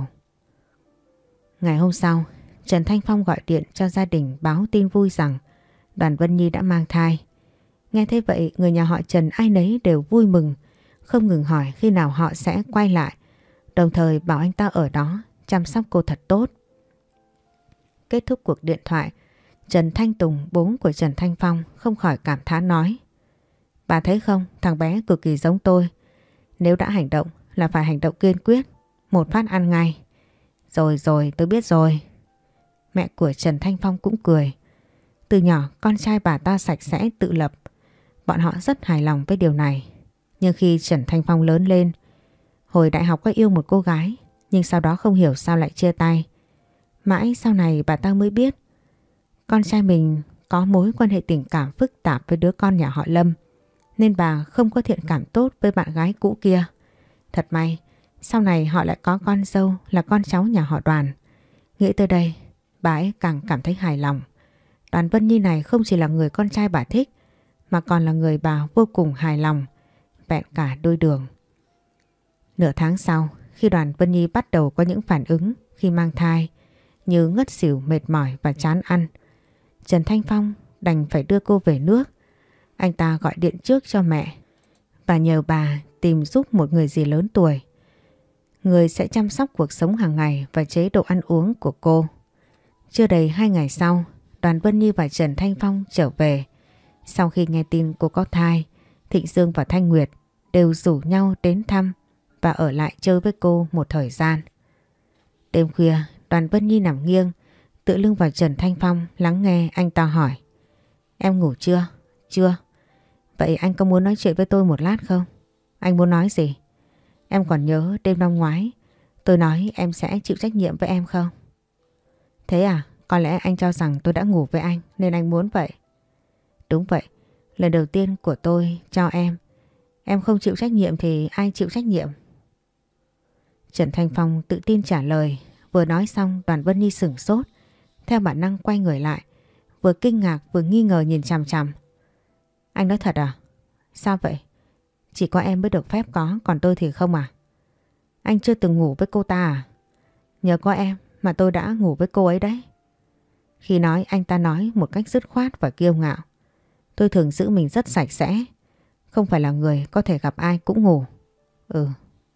Ngày hôm sau, Trần Thanh Phong gọi điện cho gia đình báo tin vui rằng Đoàn Vân Nhi đã mang thai. Nghe thấy vậy, người nhà họ Trần ai nấy đều vui mừng, không ngừng hỏi khi nào họ sẽ quay lại, đồng thời bảo anh ta ở đó chăm sóc cô thật tốt. Kết thúc cuộc điện thoại, Trần Thanh Tùng, bố của Trần Thanh Phong, không khỏi cảm thán nói: Bà thấy không, thằng bé cực kỳ giống tôi. Nếu đã hành động là phải hành động kiên quyết, một phát ăn ngay. Rồi rồi, tôi biết rồi. Mẹ của Trần Thanh Phong cũng cười. Từ nhỏ con trai bà ta sạch sẽ tự lập. Bọn họ rất hài lòng với điều này. Nhưng khi Trần Thanh Phong lớn lên, hồi đại học có yêu một cô gái, nhưng sau đó không hiểu sao lại chia tay. Mãi sau này bà ta mới biết con trai mình có mối quan hệ tình cảm phức tạp với đứa con nhà họ Lâm, nên bà không có thiện cảm tốt với bạn gái cũ kia. Thật may, sau này họ lại có con dâu là con cháu nhà họ Đoàn. Nghĩ tới đây, bà ấy càng cảm thấy hài lòng. Đoàn Vân Nhi này không chỉ là người con trai bà thích, mà còn là người bà vô cùng hài lòng, vẹn cả đôi đường. Nửa tháng sau, khi Đoàn Vân Nhi bắt đầu có những phản ứng khi mang thai, như ngất xỉu, mệt mỏi và chán ăn, Trần Thanh Phong đành phải đưa cô về nước. Anh ta gọi điện trước cho mẹ và nhờ bà tìm giúp một người dì lớn tuổi, người sẽ chăm sóc cuộc sống hàng ngày và chế độ ăn uống của cô. Chưa đầy hai ngày sau, Đoàn Vân Nhi và Trần Thanh Phong trở về. Sau khi nghe tin cô có thai, Thịnh Dương và Thanh Nguyệt đều rủ nhau đến thăm và ở lại chơi với cô một thời gian. Đêm khuya, Đoàn Vân Nhi nằm nghiêng, tựa lưng vào Trần Thanh Phong lắng nghe anh ta hỏi. Em ngủ chưa? Chưa. Vậy anh có muốn nói chuyện với tôi một lát không? Anh muốn nói gì? Em còn nhớ đêm năm ngoái tôi nói em sẽ chịu trách nhiệm với em không? Thế à? Có lẽ anh cho rằng tôi đã ngủ với anh nên anh muốn vậy. Đúng vậy. Lần đầu tiên của tôi cho em. Em không chịu trách nhiệm thì ai chịu trách nhiệm? Trần Thanh Phong tự tin trả lời. Vừa nói xong Đoàn Vân Nhi sửng sốt, theo bản năng quay người lại, vừa kinh ngạc vừa nghi ngờ nhìn chằm chằm. Anh nói thật à? Sao vậy? Chỉ có em mới được phép có, còn tôi thì không à? Anh chưa từng ngủ với cô ta à? Nhờ có em mà tôi đã ngủ với cô ấy đấy. Khi nói anh ta nói một cách dứt khoát và kiêu ngạo. Tôi thường giữ mình rất sạch sẽ, không phải là người có thể gặp ai cũng ngủ. Ừ.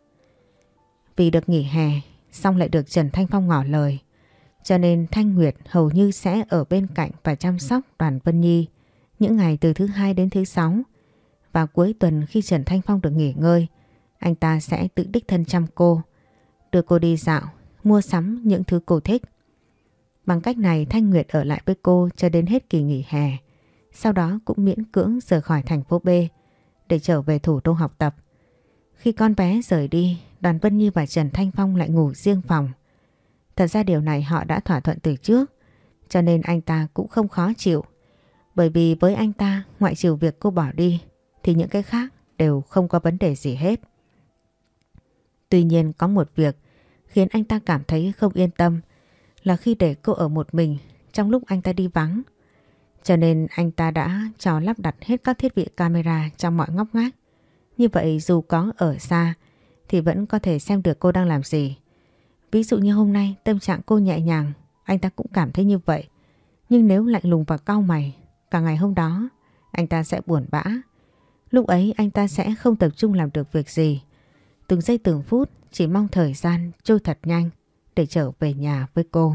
Vì được nghỉ hè, xong lại được Trần Thanh Phong ngỏ lời, cho nên Thanh Nguyệt hầu như sẽ ở bên cạnh và chăm sóc Đoàn Vân Nhi những ngày từ thứ hai đến thứ sáu. Và cuối tuần khi Trần Thanh Phong được nghỉ ngơi, anh ta sẽ tự đích thân chăm cô, đưa cô đi dạo, mua sắm những thứ cô thích. Bằng cách này Thanh Nguyệt ở lại với cô cho đến hết kỳ nghỉ hè, sau đó cũng miễn cưỡng rời khỏi thành phố B để trở về thủ đô học tập. Khi con bé rời đi, Đoàn Vân Nhi và Trần Thanh Phong lại ngủ riêng phòng. Thật ra điều này họ đã thỏa thuận từ trước, cho nên anh ta cũng không khó chịu. Bởi vì với anh ta, ngoại trừ việc cô bỏ đi, thì những cái khác đều không có vấn đề gì hết. Tuy nhiên có một việc khiến anh ta cảm thấy không yên tâm là khi để cô ở một mình trong lúc anh ta đi vắng. Cho nên anh ta đã cho lắp đặt hết các thiết bị camera trong mọi ngóc ngách. Như vậy dù có ở xa thì vẫn có thể xem được cô đang làm gì. Ví dụ như hôm nay tâm trạng cô nhẹ nhàng, anh ta cũng cảm thấy như vậy. Nhưng nếu lạnh lùng và cau mày, cả ngày hôm đó anh ta sẽ buồn bã. Lúc ấy anh ta sẽ không tập trung làm được việc gì. Từng giây từng phút chỉ mong thời gian trôi thật nhanh để trở về nhà với cô.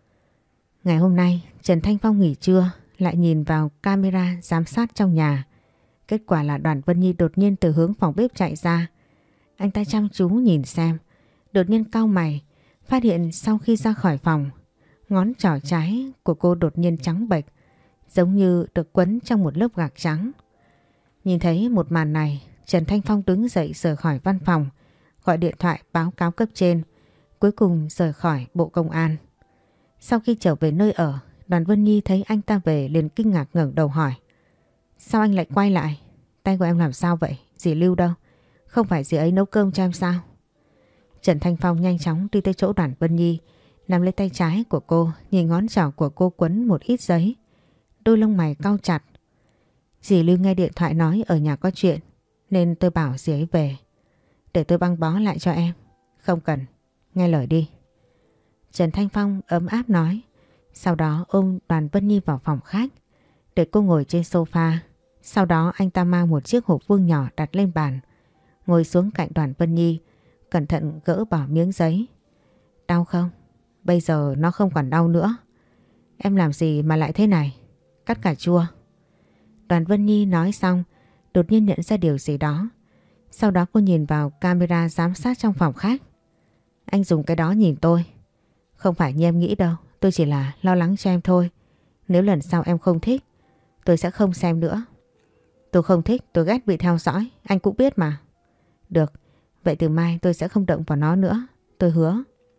Ngày hôm nay Trần Thanh Phong nghỉ trưa lại nhìn vào camera giám sát trong nhà. Kết quả là Đoàn Vân Nhi đột nhiên từ hướng phòng bếp chạy ra. Anh ta chăm chú nhìn xem, đột nhiên cau mày, phát hiện sau khi ra khỏi phòng, ngón trỏ trái của cô đột nhiên trắng bệch, giống như được quấn trong một lớp gạc trắng. Nhìn thấy một màn này, Trần Thanh Phong đứng dậy rời khỏi văn phòng, gọi điện thoại báo cáo cấp trên, cuối cùng rời khỏi Bộ Công an. Sau khi trở về nơi ở, Đoàn Vân Nhi thấy anh ta về liền kinh ngạc ngẩng đầu hỏi. Sao anh lại quay lại? Tay của em làm sao vậy? Dì Lưu đâu? Không phải dì ấy nấu cơm cho em sao? Trần Thanh Phong nhanh chóng đi tới chỗ Đoàn Vân Nhi, nắm lấy tay trái của cô, nhìn ngón trỏ của cô quấn một ít giấy. Đôi lông mày cau chặt. Dì Lưu nghe điện thoại nói ở nhà có chuyện, nên tôi bảo dì ấy về. Để tôi băng bó lại cho em. Không cần, nghe lời đi. Trần Thanh Phong ấm áp nói. Sau đó ôm Đoàn Vân Nhi vào phòng khách, để cô ngồi trên sofa. Sau đó anh ta mang một chiếc hộp vuông nhỏ đặt lên bàn, ngồi xuống cạnh Đoàn Vân Nhi, cẩn thận gỡ bỏ miếng giấy. Đau không? Bây giờ nó không còn đau nữa. Em làm gì mà lại thế này? Cắt cà chua. Đoàn Vân Nhi nói xong, đột nhiên nhận ra điều gì đó. Sau đó cô nhìn vào camera giám sát trong phòng khách. Anh dùng cái đó nhìn tôi. Không phải như em nghĩ đâu, tôi chỉ là lo lắng cho em thôi. Nếu lần sau em không thích, tôi sẽ không xem nữa. Tôi không thích, tôi ghét bị theo dõi, anh cũng biết mà. Được, vậy từ mai tôi sẽ không động vào nó nữa, tôi hứa.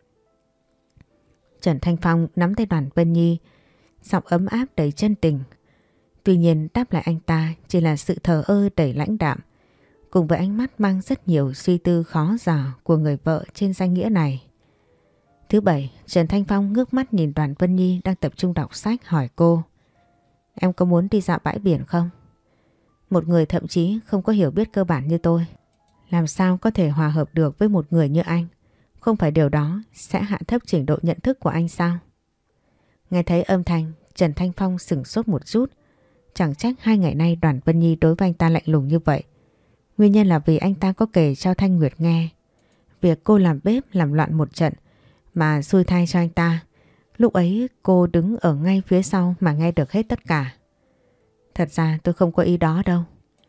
Trần Thanh Phong nắm tay Đoàn Vân Nhi, giọng ấm áp đầy chân tình. Tuy nhiên đáp lại anh ta chỉ là sự thờ ơ đầy lãnh đạm, cùng với ánh mắt mang rất nhiều suy tư khó dò của người vợ trên danh nghĩa này. Thứ bảy, Trần Thanh Phong ngước mắt nhìn Đoàn Vân Nhi đang tập trung đọc sách, hỏi cô. Em có muốn đi dạo bãi biển không? Một người thậm chí không có hiểu biết cơ bản như tôi, làm sao có thể hòa hợp được với một người như anh? Không phải điều đó sẽ hạ thấp trình độ nhận thức của anh sao? Nghe thấy âm thanh, Trần Thanh Phong sửng sốt một chút. Chẳng trách hai ngày nay Đoàn Vân Nhi đối với anh ta lạnh lùng như vậy. Nguyên nhân là vì anh ta có kể cho Thanh Nguyệt nghe việc cô làm bếp làm loạn một trận mà xui thay cho anh ta. Lúc ấy cô đứng ở ngay phía sau mà nghe được hết tất cả. Thật ra tôi không có ý đó đâu.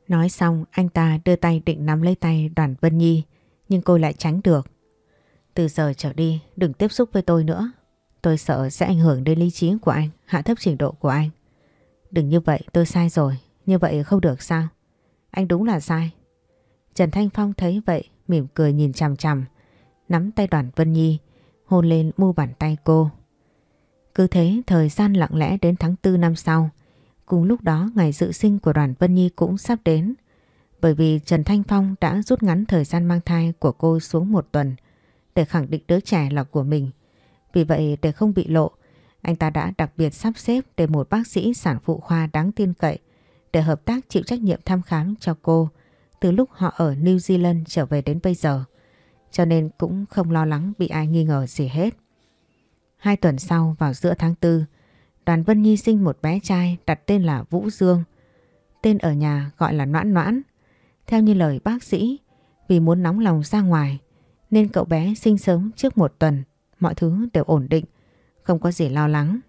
Nói xong anh ta đưa tay định nắm lấy tay Đoàn Vân Nhi, nhưng cô lại tránh được. Từ giờ trở đi đừng tiếp xúc với tôi nữa. Tôi sợ sẽ ảnh hưởng đến lý trí của anh, hạ thấp trình độ của anh. Đừng như vậy, tôi sai rồi. Như vậy không được sao? Anh đúng là sai. Trần Thanh Phong thấy vậy mỉm cười nhìn chằm chằm, nắm tay Đoàn Vân Nhi, hôn lên mu bàn tay cô. Cứ thế thời gian lặng lẽ đến tháng tư năm sau. Cùng lúc đó ngày dự sinh của Đoàn Vân Nhi cũng sắp đến. Bởi vì Trần Thanh Phong đã rút ngắn thời gian mang thai của cô xuống một tuần để khẳng định đứa trẻ là của mình. Vì vậy để không bị lộ, anh ta đã đặc biệt sắp xếp để một bác sĩ sản phụ khoa đáng tin cậy để hợp tác chịu trách nhiệm thăm khám cho cô từ lúc họ ở New Zealand trở về đến bây giờ. Cho nên cũng không lo lắng bị ai nghi ngờ gì hết. Hai tuần sau vào giữa tháng tư, Đoàn Vân Nhi sinh một bé trai đặt tên là Vũ Dương. Tên ở nhà gọi là Noãn Noãn. Theo như lời bác sĩ, vì muốn nóng lòng ra ngoài nên cậu bé sinh sớm trước một tuần, mọi thứ đều ổn định, không có gì lo lắng.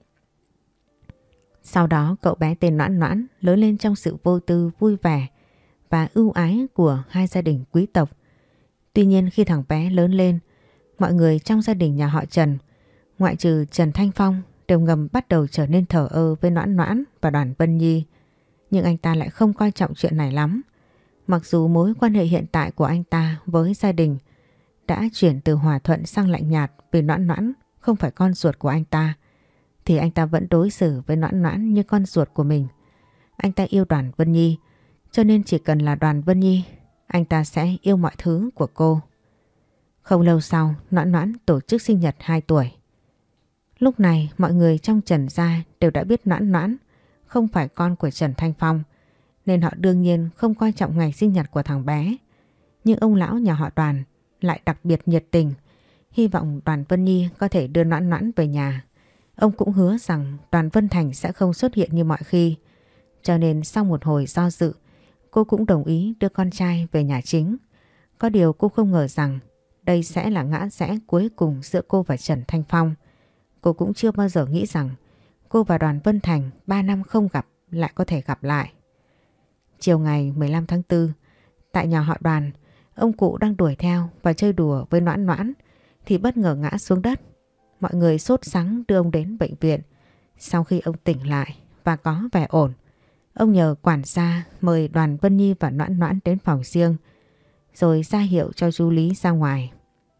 Sau đó cậu bé tên Noãn Noãn lớn lên trong sự vô tư, vui vẻ và ưu ái của hai gia đình quý tộc. Tuy nhiên khi thằng bé lớn lên, mọi người trong gia đình nhà họ Trần, ngoại trừ Trần Thanh Phong, đều ngầm bắt đầu trở nên thờ ơ với Noãn Noãn và Đoàn Vân Nhi. Nhưng anh ta lại không coi trọng chuyện này lắm. Mặc dù mối quan hệ hiện tại của anh ta với gia đình đã chuyển từ hòa thuận sang lạnh nhạt vì Noãn Noãn không phải con ruột của anh ta, thì anh ta vẫn đối xử với Noãn Noãn như con ruột của mình. Anh ta yêu Đoàn Vân Nhi, cho nên chỉ cần là Đoàn Vân Nhi, anh ta sẽ yêu mọi thứ của cô. Không lâu sau, Noãn Noãn tổ chức sinh nhật hai tuổi. Lúc này mọi người trong Trần gia đều đã biết Noãn Noãn không phải con của Trần Thanh Phong, nên họ đương nhiên không coi trọng ngày sinh nhật của thằng bé. Nhưng ông lão nhà họ Đoàn lại đặc biệt nhiệt tình, hy vọng Đoàn Vân Nhi có thể đưa Noãn Noãn về nhà. Ông cũng hứa rằng Đoàn Vân Thành sẽ không xuất hiện như mọi khi. Cho nên sau một hồi do dự, cô cũng đồng ý đưa con trai về nhà chính. Có điều cô không ngờ rằng đây sẽ là ngã rẽ cuối cùng giữa cô và Trần Thanh Phong. Cô cũng chưa bao giờ nghĩ rằng cô và Đoàn Vân Thành ba năm không gặp lại có thể gặp lại. Chiều ngày mười lăm tháng tư, tại nhà họ Đoàn, ông cụ đang đuổi theo và chơi đùa với Noãn Noãn thì bất ngờ ngã xuống đất. Mọi người sốt sắng đưa ông đến bệnh viện. Sau khi ông tỉnh lại và có vẻ ổn, ông nhờ quản gia mời Đoàn Vân Nhi và Noãn Noãn đến phòng riêng, rồi ra hiệu cho Du Lý ra ngoài.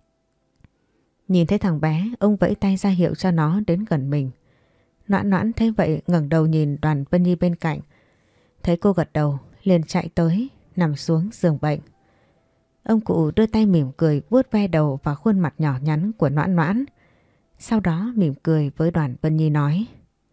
Nhìn thấy thằng bé, ông vẫy tay ra hiệu cho nó đến gần mình. Noãn Noãn thấy vậy ngẩng đầu nhìn Đoàn Vân Nhi bên cạnh. Thấy cô gật đầu, liền chạy tới, nằm xuống giường bệnh. Ông cụ đưa tay mỉm cười vuốt ve đầu và khuôn mặt nhỏ nhắn của Noãn Noãn. Sau đó mỉm cười với Đoàn Vân Nhi nói: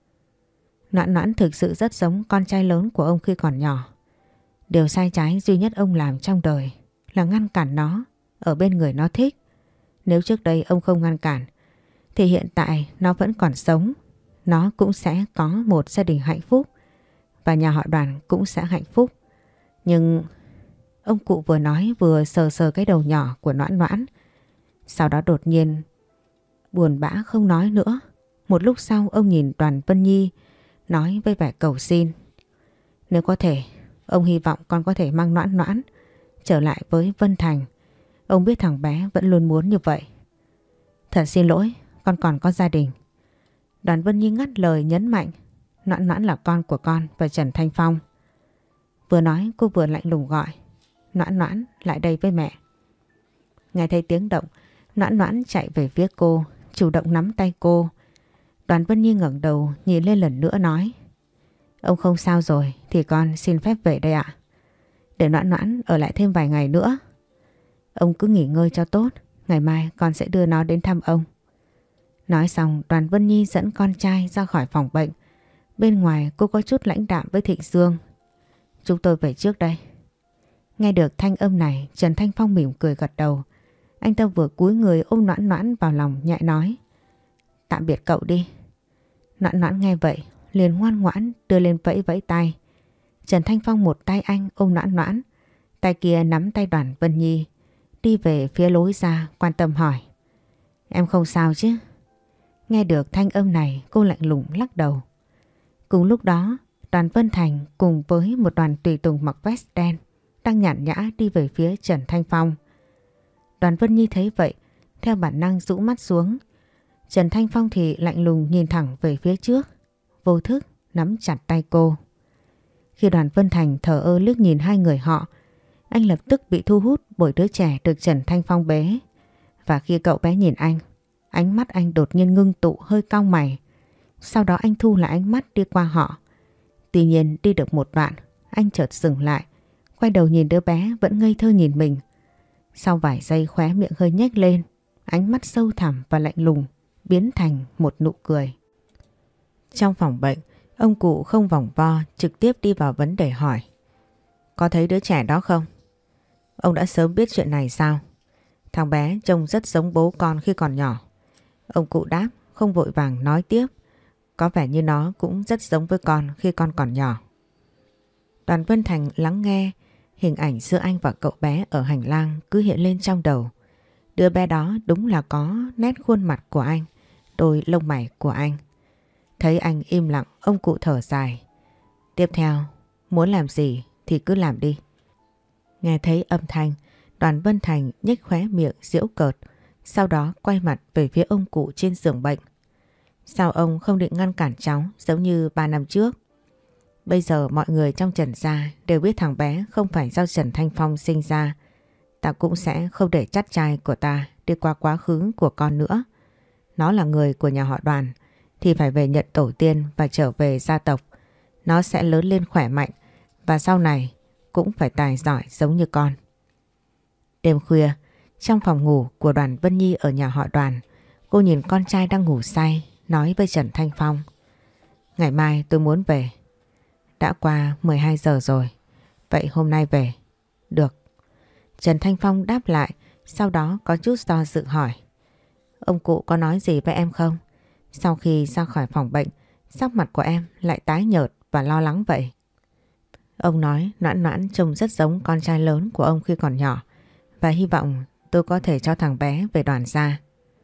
Noãn Noãn thực sự rất giống con trai lớn của ông khi còn nhỏ. Điều sai trái duy nhất ông làm trong đời là ngăn cản nó ở bên người nó thích. Nếu trước đây ông không ngăn cản thì hiện tại nó vẫn còn sống. Nó cũng sẽ có một gia đình hạnh phúc và nhà họ Đoàn cũng sẽ hạnh phúc. Nhưng ông cụ vừa nói vừa sờ sờ cái đầu nhỏ của Noãn Noãn. Sau đó đột nhiên buồn bã không nói nữa. Một lúc sau ông nhìn Đoàn Vân Nhi nói với vẻ cầu xin: Nếu có thể, ông hy vọng con có thể mang Noãn Noãn trở lại với Vân Thành. Ông biết thằng bé vẫn luôn muốn như vậy. Thật xin lỗi, con còn có gia đình. Đoàn Vân Nhi ngắt lời nhấn mạnh: Noãn Noãn là con của con và Trần Thanh Phong. Vừa nói cô vừa lạnh lùng gọi: Noãn Noãn lại đây với mẹ. Nghe thấy tiếng động, Noãn Noãn chạy về phía cô, chủ động nắm tay cô. Đoàn Vân Nhi ngẩng đầu nhìn lên lần nữa nói: Ông không sao rồi thì con xin phép về đây ạ. Để Noãn Noãn ở lại thêm vài ngày nữa. Ông cứ nghỉ ngơi cho tốt, ngày mai con sẽ đưa nó đến thăm ông. Nói xong Đoàn Vân Nhi dẫn con trai ra khỏi phòng bệnh. Bên ngoài cô có chút lãnh đạm với Thịnh Dương: Chúng tôi về trước đây. Nghe được thanh âm này, Trần Thanh Phong mỉm cười gật đầu. Anh ta vừa cúi người ôm Noãn Noãn vào lòng nhẹ nói: Tạm biệt cậu đi. Noãn Noãn nghe vậy liền ngoan ngoãn đưa lên vẫy vẫy tay. Trần Thanh Phong một tay anh ôm Noãn Noãn, tay kia nắm tay Đoàn Vân Nhi, đi về phía lối ra quan tâm hỏi: Em không sao chứ? Nghe được thanh âm này cô lạnh lùng lắc đầu. Cùng lúc đó Đoàn Vân Thành cùng với một đoàn tùy tùng mặc vest đen đang nhàn nhã đi về phía Trần Thanh Phong. Đoàn Vân Nhi thấy vậy, theo bản năng rũ mắt xuống. Trần Thanh Phong thì lạnh lùng nhìn thẳng về phía trước, vô thức nắm chặt tay cô. Khi Đoàn Vân Thành thờ ơ liếc nhìn hai người họ, anh lập tức bị thu hút bởi đứa trẻ được Trần Thanh Phong bế. Và khi cậu bé nhìn anh, ánh mắt anh đột nhiên ngưng tụ hơi cau mày. Sau đó anh thu lại ánh mắt đi qua họ. Tuy nhiên đi được một đoạn, anh chợt dừng lại, quay đầu nhìn đứa bé vẫn ngây thơ nhìn mình. Sau vài giây khóe miệng hơi nhếch lên, ánh mắt sâu thẳm và lạnh lùng biến thành một nụ cười. Trong phòng bệnh, ông cụ không vòng vo trực tiếp đi vào vấn đề hỏi. Có thấy đứa trẻ đó không? Ông đã sớm biết chuyện này sao? Thằng bé trông rất giống bố con khi còn nhỏ. Ông cụ đáp không vội vàng nói tiếp. Có vẻ như nó cũng rất giống với con khi con còn nhỏ. Đoàn Vân Thành lắng nghe, hình ảnh giữa anh và cậu bé ở hành lang cứ hiện lên trong đầu. Đứa bé đó đúng là có nét khuôn mặt của anh, đôi lông mày của anh. Thấy anh im lặng, ông cụ thở dài. Tiếp theo, muốn làm gì thì cứ làm đi. Nghe thấy âm thanh, Đoàn Vân Thành nhếch khóe miệng giễu cợt, sau đó quay mặt về phía ông cụ trên giường bệnh. Sao ông không định ngăn cản cháu giống như ba năm trước? Bây giờ mọi người trong Trần gia đều biết thằng bé không phải do Trần Thanh Phong sinh ra. Ta cũng sẽ không để chắt trai của ta đi qua quá khứ của con nữa. Nó là người của nhà họ Đoàn thì phải về nhận tổ tiên và trở về gia tộc. Nó sẽ lớn lên khỏe mạnh và sau này cũng phải tài giỏi giống như con. Đêm khuya, trong phòng ngủ của Đoàn Vân Nhi ở nhà họ Đoàn, cô nhìn con trai đang ngủ say, nói với Trần Thanh Phong. Ngày mai tôi muốn về. Đã qua mười hai giờ rồi. Vậy hôm nay về. Được. Trần Thanh Phong đáp lại, sau đó có chút do dự hỏi. Ông cụ có nói gì với em không? Sau khi ra khỏi phòng bệnh, sắc mặt của em lại tái nhợt và lo lắng vậy. Ông nói Noãn Noãn trông rất giống con trai lớn của ông khi còn nhỏ và hy vọng tôi có thể cho thằng bé về Đoàn gia.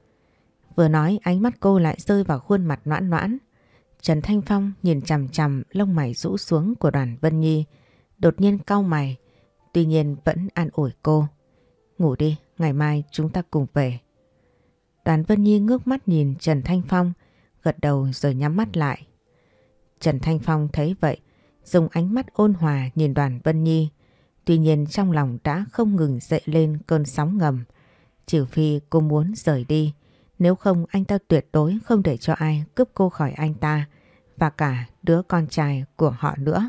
Vừa nói ánh mắt cô lại rơi vào khuôn mặt Noãn Noãn. Trần Thanh Phong nhìn chằm chằm lông mày rũ xuống của Đoàn Vân Nhi, đột nhiên cau mày, tuy nhiên vẫn an ủi cô. Ngủ đi, ngày mai chúng ta cùng về. Đoàn Vân Nhi ngước mắt nhìn Trần Thanh Phong, gật đầu rồi nhắm mắt lại. Trần Thanh Phong thấy vậy, dùng ánh mắt ôn hòa nhìn Đoàn Vân Nhi, tuy nhiên trong lòng đã không ngừng dậy lên cơn sóng ngầm. Trừ phi cô muốn rời đi, nếu không anh ta tuyệt đối không để cho ai cướp cô khỏi anh ta và cả đứa con trai của họ nữa.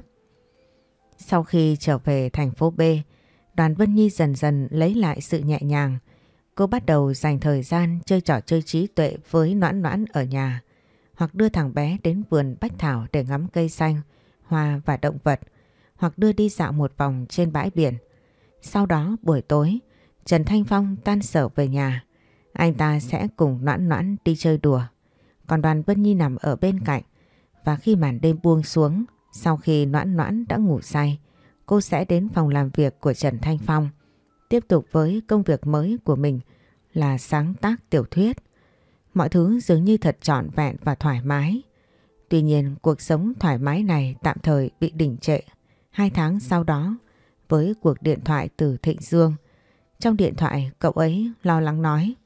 Sau khi trở về thành phố B, Đoàn Vân Nhi dần dần lấy lại sự nhẹ nhàng. Cô bắt đầu dành thời gian chơi trò chơi trí tuệ với Noãn Noãn ở nhà, hoặc đưa thằng bé đến vườn bách thảo để ngắm cây xanh, hoa và động vật, hoặc đưa đi dạo một vòng trên bãi biển. Sau đó buổi tối, Trần Thanh Phong tan sở về nhà. Anh ta sẽ cùng Noãn Noãn đi chơi đùa. Còn Đoàn Vân Nhi nằm ở bên cạnh. Và khi màn đêm buông xuống, sau khi Noãn Noãn đã ngủ say, cô sẽ đến phòng làm việc của Trần Thanh Phong, tiếp tục với công việc mới của mình là sáng tác tiểu thuyết. Mọi thứ dường như thật trọn vẹn và thoải mái. Tuy nhiên cuộc sống thoải mái này tạm thời bị đình trệ hai tháng sau đó với cuộc điện thoại từ Thịnh Dương. Trong điện thoại cậu ấy lo lắng nói: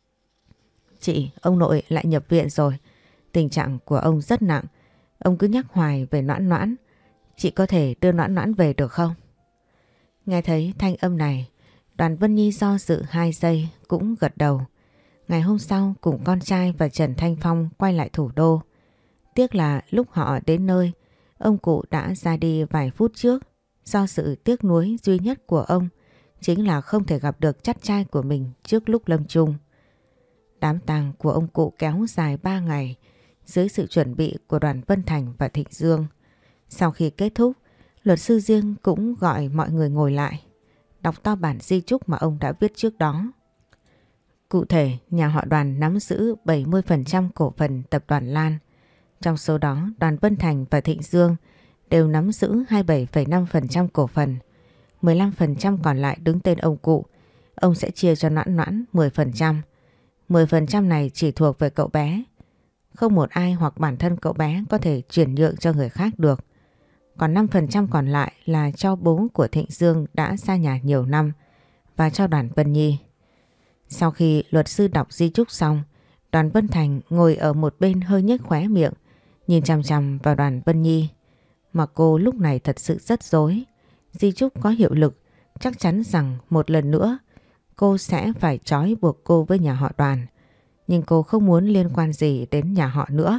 Chị, ông nội lại nhập viện rồi. Tình trạng của ông rất nặng. Ông cứ nhắc hoài về Noãn Noãn. Chị có thể đưa Noãn Noãn về được không? Nghe thấy thanh âm này, Đoàn Vân Nhi do dự hai giây cũng gật đầu. Ngày hôm sau cùng con trai và Trần Thanh Phong quay lại thủ đô. Tiếc là lúc họ đến nơi, ông cụ đã ra đi vài phút trước. Do sự tiếc nuối duy nhất của ông chính là không thể gặp được chắt trai của mình trước lúc lâm chung. Đám tang của ông cụ kéo dài ba ngày dưới sự chuẩn bị của Đoàn Vân Thành và Thịnh Dương. Sau khi kết thúc, luật sư riêng cũng gọi mọi người ngồi lại, đọc to bản di chúc mà ông đã viết trước đó. Cụ thể, nhà họ Đoàn nắm giữ bảy mươi phần trăm cổ phần tập đoàn Lan. Trong số đó, Đoàn Vân Thành và Thịnh Dương đều nắm giữ hai mươi bảy phẩy năm phần trăm cổ phần. mười lăm phần trăm còn lại đứng tên ông cụ. Ông sẽ chia cho Noãn Noãn mười phần trăm. mười phần trăm này chỉ thuộc về cậu bé. Không một ai hoặc bản thân cậu bé có thể chuyển nhượng cho người khác được. Còn năm phần trăm còn lại là cho bố của Thịnh Dương đã xa nhà nhiều năm và cho Đoàn Vân Nhi. Sau khi luật sư đọc di chúc xong, Đoàn Vân Thành ngồi ở một bên hơi nhếch khóe miệng, nhìn chằm chằm vào Đoàn Vân Nhi. Mà cô lúc này thật sự rất rối. Di chúc có hiệu lực, chắc chắn rằng một lần nữa cô sẽ phải trói buộc cô với nhà họ Đoàn. Nhưng cô không muốn liên quan gì đến nhà họ nữa.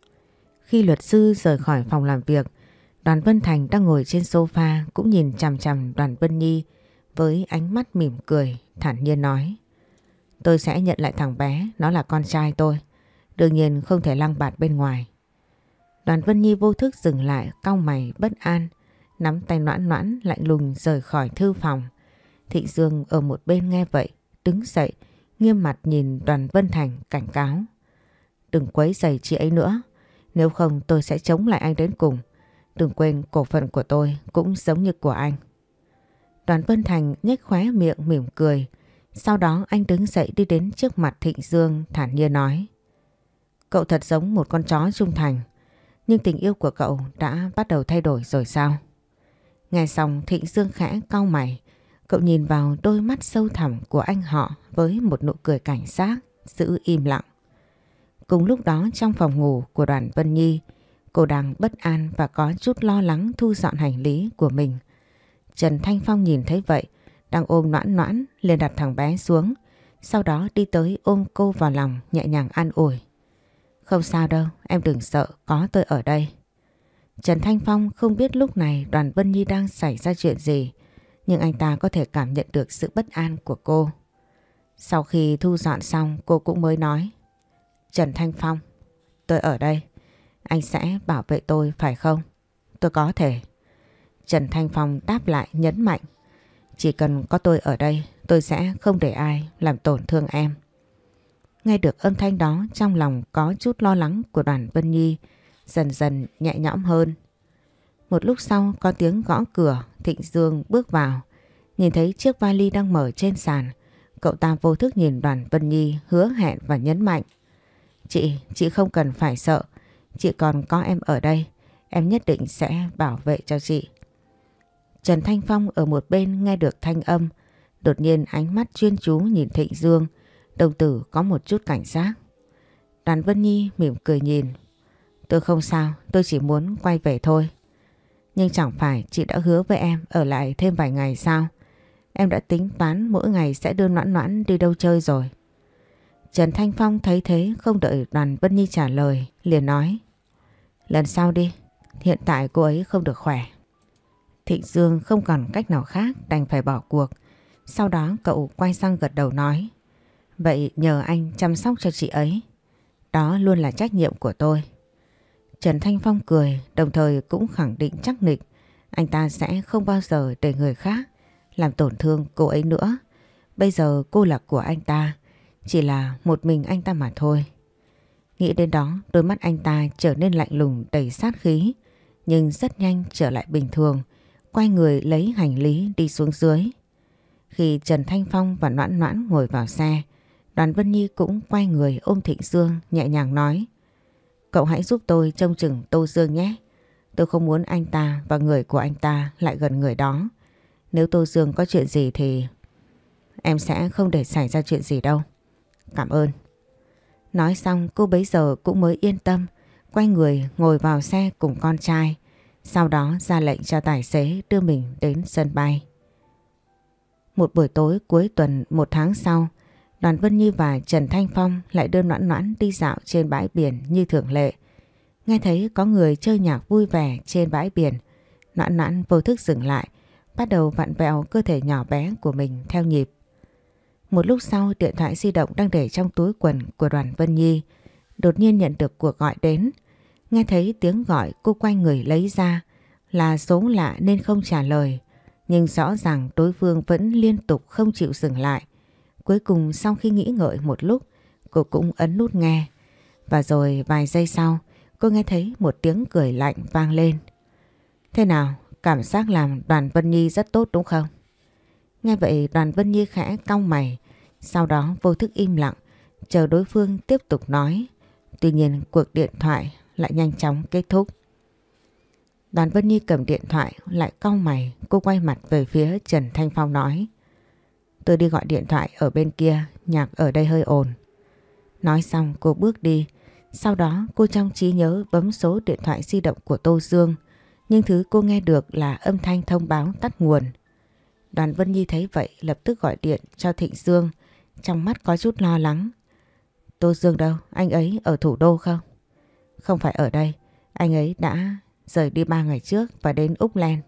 Khi luật sư rời khỏi phòng làm việc, Đoàn Vân Thành đang ngồi trên sofa cũng nhìn chằm chằm Đoàn Vân Nhi với ánh mắt mỉm cười, thản nhiên nói: Tôi sẽ nhận lại thằng bé, nó là con trai tôi. Đương nhiên không thể lăng bạt bên ngoài. Đoàn Vân Nhi vô thức dừng lại, cau mày bất an, nắm tay Noãn Noãn lạnh lùng rời khỏi thư phòng. Thịnh Dương ở một bên nghe vậy, đứng dậy, nghiêm mặt nhìn Đoàn Vân Thành cảnh cáo: Đừng quấy rầy chị ấy nữa, nếu không tôi sẽ chống lại anh đến cùng. Đừng quên cổ phần của tôi cũng giống như của anh. Đoàn Vân Thành nhếch khóe miệng mỉm cười. Sau đó anh đứng dậy đi đến trước mặt Thịnh Dương thản nhiên nói: Cậu thật giống một con chó trung thành, nhưng tình yêu của cậu đã bắt đầu thay đổi rồi sao? Nghe xong Thịnh Dương khẽ cau mày. Cậu nhìn vào đôi mắt sâu thẳm của anh họ với một nụ cười cảnh giác, giữ im lặng. Cùng lúc đó trong phòng ngủ của Đoàn Vân Nhi, cô đang bất an và có chút lo lắng thu dọn hành lý của mình. Trần Thanh Phong nhìn thấy vậy, đang ôm Noãn Noãn, liền đặt thằng bé xuống, sau đó đi tới ôm cô vào lòng nhẹ nhàng an ủi: Không sao đâu, em đừng sợ, có tôi ở đây. Trần Thanh Phong không biết lúc này Đoàn Vân Nhi đang xảy ra chuyện gì, nhưng anh ta có thể cảm nhận được sự bất an của cô. Sau khi thu dọn xong, cô cũng mới nói: Trần Thanh Phong, tôi ở đây, anh sẽ bảo vệ tôi phải không? Tôi có thể. Trần Thanh Phong đáp lại nhấn mạnh: Chỉ cần có tôi ở đây, tôi sẽ không để ai làm tổn thương em. Nghe được âm thanh đó, trong lòng có chút lo lắng của Đoàn Vân Nhi dần dần nhẹ nhõm hơn. Một lúc sau có tiếng gõ cửa, Thịnh Dương bước vào, nhìn thấy chiếc vali đang mở trên sàn. Cậu ta vô thức nhìn Đoàn Vân Nhi hứa hẹn và nhấn mạnh: Chị, chị không cần phải sợ, chị còn có em ở đây, em nhất định sẽ bảo vệ cho chị. Trần Thanh Phong ở một bên nghe được thanh âm, đột nhiên ánh mắt chuyên chú nhìn Thịnh Dương, đồng tử có một chút cảnh giác. Đoàn Vân Nhi mỉm cười nhìn: Tôi không sao, tôi chỉ muốn quay về thôi. Nhưng chẳng phải chị đã hứa với em ở lại thêm vài ngày sao? Em đã tính toán mỗi ngày sẽ đưa Noãn Noãn đi đâu chơi rồi. Trần Thanh Phong thấy thế không đợi Đoàn Vân Nhi trả lời, liền nói: Lần sau đi, hiện tại cô ấy không được khỏe. Thịnh Dương không còn cách nào khác đành phải bỏ cuộc. Sau đó cậu quay sang gật đầu nói: Vậy nhờ anh chăm sóc cho chị ấy, đó luôn là trách nhiệm của tôi. Trần Thanh Phong cười, đồng thời cũng khẳng định chắc nịch anh ta sẽ không bao giờ để người khác làm tổn thương cô ấy nữa. Bây giờ cô là của anh ta, chỉ là một mình anh ta mà thôi. Nghĩ đến đó, đôi mắt anh ta trở nên lạnh lùng đầy sát khí, nhưng rất nhanh trở lại bình thường, quay người lấy hành lý đi xuống dưới. Khi Trần Thanh Phong và Noãn Noãn ngồi vào xe, Đoàn Vân Nhi cũng quay người ôm Thịnh Dương nhẹ nhàng nói: Cậu hãy giúp tôi trông chừng Tô Dương nhé. Tôi không muốn anh ta và người của anh ta lại gần người đó. Nếu Tô Dương có chuyện gì thì em sẽ không để xảy ra chuyện gì đâu. Cảm ơn. Nói xong cô bấy giờ cũng mới yên tâm, quay người ngồi vào xe cùng con trai. Sau đó ra lệnh cho tài xế đưa mình đến sân bay. Một buổi tối cuối tuần một tháng sau, Đoàn Vân Nhi và Trần Thanh Phong lại đưa Noãn Noãn đi dạo trên bãi biển như thường lệ. Nghe thấy có người chơi nhạc vui vẻ trên bãi biển, Noãn Noãn vô thức dừng lại, bắt đầu vặn vẹo cơ thể nhỏ bé của mình theo nhịp. Một lúc sau, điện thoại di động đang để trong túi quần của Đoàn Vân Nhi đột nhiên nhận được cuộc gọi đến. Nghe thấy tiếng gọi, cô quay người lấy ra, là số lạ nên không trả lời. Nhưng rõ ràng đối phương vẫn liên tục không chịu dừng lại. Cuối cùng sau khi nghĩ ngợi một lúc, cô cũng ấn nút nghe. Và rồi vài giây sau, cô nghe thấy một tiếng cười lạnh vang lên. Thế nào, cảm giác làm Đoàn Vân Nhi rất tốt đúng không? Nghe vậy Đoàn Vân Nhi khẽ cau mày, sau đó vô thức im lặng, chờ đối phương tiếp tục nói. Tuy nhiên cuộc điện thoại lại nhanh chóng kết thúc. Đoàn Vân Nhi cầm điện thoại lại cau mày, cô quay mặt về phía Trần Thanh Phong nói: Tôi đi gọi điện thoại ở bên kia, nhạc ở đây hơi ồn. Nói xong cô bước đi, sau đó cô trong trí nhớ bấm số điện thoại di động của Tô Dương, nhưng thứ cô nghe được là âm thanh thông báo tắt nguồn. Đoàn Vân Nhi thấy vậy lập tức gọi điện cho Thịnh Dương, trong mắt có chút lo lắng. Tô Dương đâu? Anh ấy ở thủ đô không? Không phải ở đây, anh ấy đã rời đi ba ngày trước và đến Úc Lan.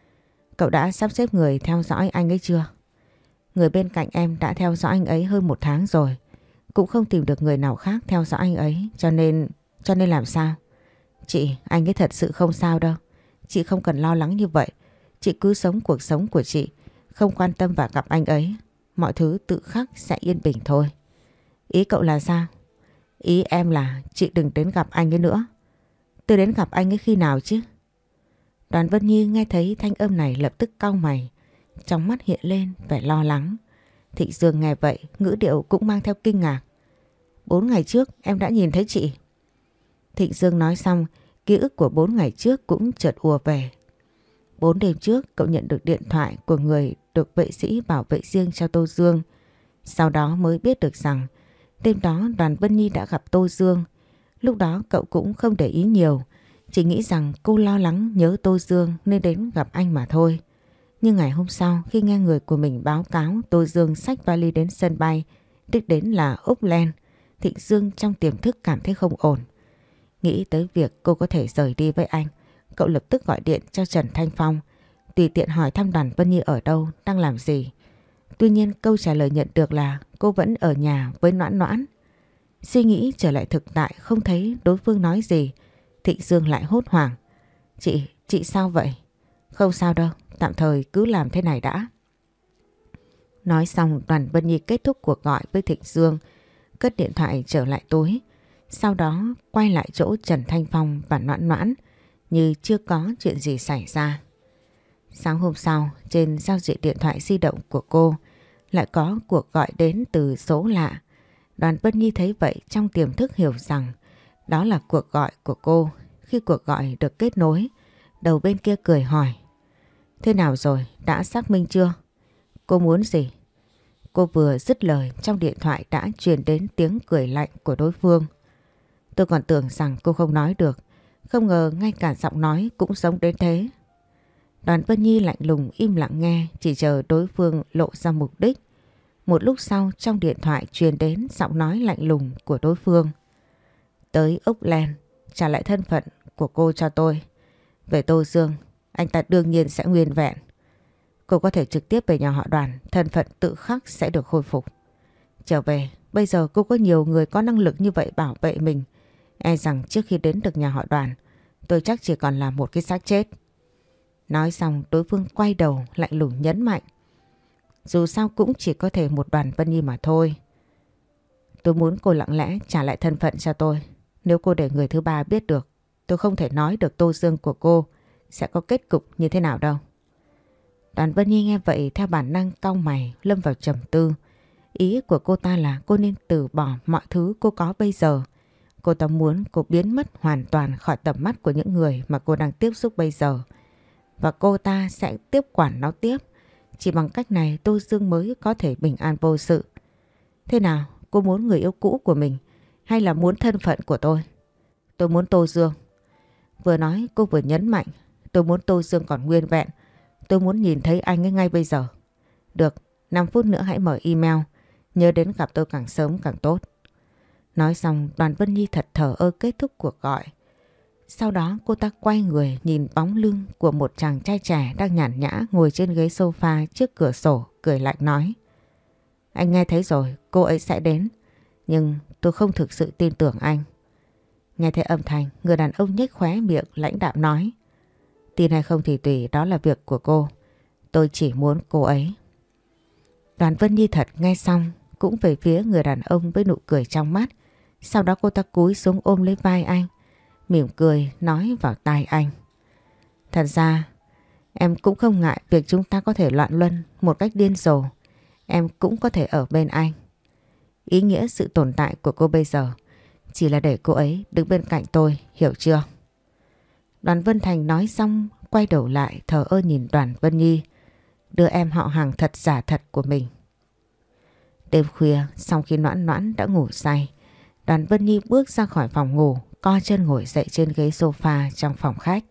Cậu đã sắp xếp người theo dõi anh ấy chưa? Người bên cạnh em đã theo dõi anh ấy hơn một tháng rồi, cũng không tìm được người nào khác theo dõi anh ấy, cho nên... cho nên làm sao? Chị, anh ấy thật sự không sao đâu. Chị không cần lo lắng như vậy. Chị cứ sống cuộc sống của chị, không quan tâm vào gặp anh ấy. Mọi thứ tự khắc sẽ yên bình thôi. Ý cậu là sao? Ý em là chị đừng đến gặp anh ấy nữa. Tôi đến gặp anh ấy khi nào chứ? Đoàn Vân Nhi nghe thấy thanh âm này lập tức cau mày, trong mắt hiện lên vẻ lo lắng. Thịnh Dương nghe vậy, ngữ điệu cũng mang theo kinh ngạc. Bốn ngày trước em đã nhìn thấy chị. Thịnh Dương nói xong, ký ức của bốn ngày trước cũng chợt ùa về. Bốn đêm trước cậu nhận được điện thoại của người được vệ sĩ bảo vệ riêng cho Tô Dương. Sau đó mới biết được rằng đêm đó Đoàn Vân Nhi đã gặp Tô Dương. Lúc đó cậu cũng không để ý nhiều, chỉ nghĩ rằng cô lo lắng nhớ Tô Dương nên đến gặp anh mà thôi. Nhưng ngày hôm sau khi nghe người của mình báo cáo Tô Dương xách vali đến sân bay, đích đến là Úc Lan, Thịnh Dương trong tiềm thức cảm thấy không ổn. Nghĩ tới việc cô có thể rời đi với anh, cậu lập tức gọi điện cho Trần Thanh Phong, tùy tiện hỏi thăm Đoàn Vân Nhi ở đâu, đang làm gì. Tuy nhiên câu trả lời nhận được là cô vẫn ở nhà với Noãn Noãn. Suy nghĩ trở lại thực tại không thấy đối phương nói gì, Thịnh Dương lại hốt hoảng. Chị, chị sao vậy? Không sao đâu, tạm thời cứ làm thế này đã. Nói xong Đoàn Vân Nhi kết thúc cuộc gọi với Thịnh Dương, cất điện thoại trở lại túi. Sau đó quay lại chỗ Trần Thanh Phong và Noãn Noãn như chưa có chuyện gì xảy ra. Sáng hôm sau, trên giao diện điện thoại di động của cô lại có cuộc gọi đến từ số lạ. Đoàn Vân Nhi thấy vậy trong tiềm thức hiểu rằng đó là cuộc gọi của cô. Khi cuộc gọi được kết nối, đầu bên kia cười hỏi: Thế nào rồi, đã xác minh chưa? Cô muốn gì? Cô vừa dứt lời trong điện thoại đã truyền đến tiếng cười lạnh của đối phương. Tôi còn tưởng rằng cô không nói được, không ngờ ngay cả giọng nói cũng giống đến thế. Đoàn Vân Nhi lạnh lùng im lặng nghe, chỉ chờ đối phương lộ ra mục đích. Một lúc sau trong điện thoại truyền đến giọng nói lạnh lùng của đối phương. Tới Úc Lan, trả lại thân phận của cô cho tôi. Về Tô Dương, anh ta đương nhiên sẽ nguyên vẹn. Cô có thể trực tiếp về nhà họ Đoàn, thân phận tự khắc sẽ được khôi phục. Trở về, bây giờ cô có nhiều người có năng lực như vậy bảo vệ mình. E rằng trước khi đến được nhà họ Đoàn, tôi chắc chỉ còn là một cái xác chết. Nói xong đối phương quay đầu lạnh lùng nhấn mạnh. Dù sao cũng chỉ có thể một Đoàn Vân Nhi mà thôi. Tôi muốn cô lặng lẽ trả lại thân phận cho tôi. Nếu cô để người thứ ba biết được, tôi không thể nói được Tô Dương của cô sẽ có kết cục như thế nào đâu. Đoàn Vân Nhi nghe vậy theo bản năng cau mày, lâm vào trầm tư. Ý của cô ta là cô nên từ bỏ mọi thứ cô có bây giờ. Cô ta muốn cô biến mất hoàn toàn khỏi tầm mắt của những người mà cô đang tiếp xúc bây giờ. Và cô ta sẽ tiếp quản nó tiếp. Chỉ bằng cách này Tô Dương mới có thể bình an vô sự. Thế nào, cô muốn người yêu cũ của mình hay là muốn thân phận của tôi? Tôi muốn Tô Dương. Vừa nói cô vừa nhấn mạnh. Tôi muốn Tô Dương còn nguyên vẹn. Tôi muốn nhìn thấy anh ấy ngay bây giờ. Được, năm phút nữa hãy mở email. Nhớ đến gặp tôi càng sớm càng tốt. Nói xong Đoàn Vân Nhi thật thờ ơ kết thúc cuộc gọi. Sau đó cô ta quay người nhìn bóng lưng của một chàng trai trẻ đang nhàn nhã ngồi trên ghế sofa trước cửa sổ, cười lạnh nói. Anh nghe thấy rồi, cô ấy sẽ đến. Nhưng tôi không thực sự tin tưởng anh. Nghe thấy âm thanh, người đàn ông nhếch khóe miệng lãnh đạm nói. Tin hay không thì tùy, đó là việc của cô. Tôi chỉ muốn cô ấy. Đoàn Vân Nhi thật nghe xong cũng về phía người đàn ông với nụ cười trong mắt. Sau đó cô ta cúi xuống ôm lấy vai anh, mỉm cười nói vào tai anh. Thật ra em cũng không ngại việc chúng ta có thể loạn luân một cách điên rồ. Em cũng có thể ở bên anh. Ý nghĩa sự tồn tại của cô bây giờ chỉ là để cô ấy đứng bên cạnh tôi, hiểu chưa? Đoàn Vân Thành nói xong quay đầu lại thờ ơ nhìn Đoàn Vân Nhi, đứa em họ hàng thật giả thật của mình. Đêm khuya sau khi Noãn Noãn đã ngủ say, Đoàn Vân Nhi bước ra khỏi phòng ngủ, co chân ngồi dậy trên ghế sofa trong phòng khách.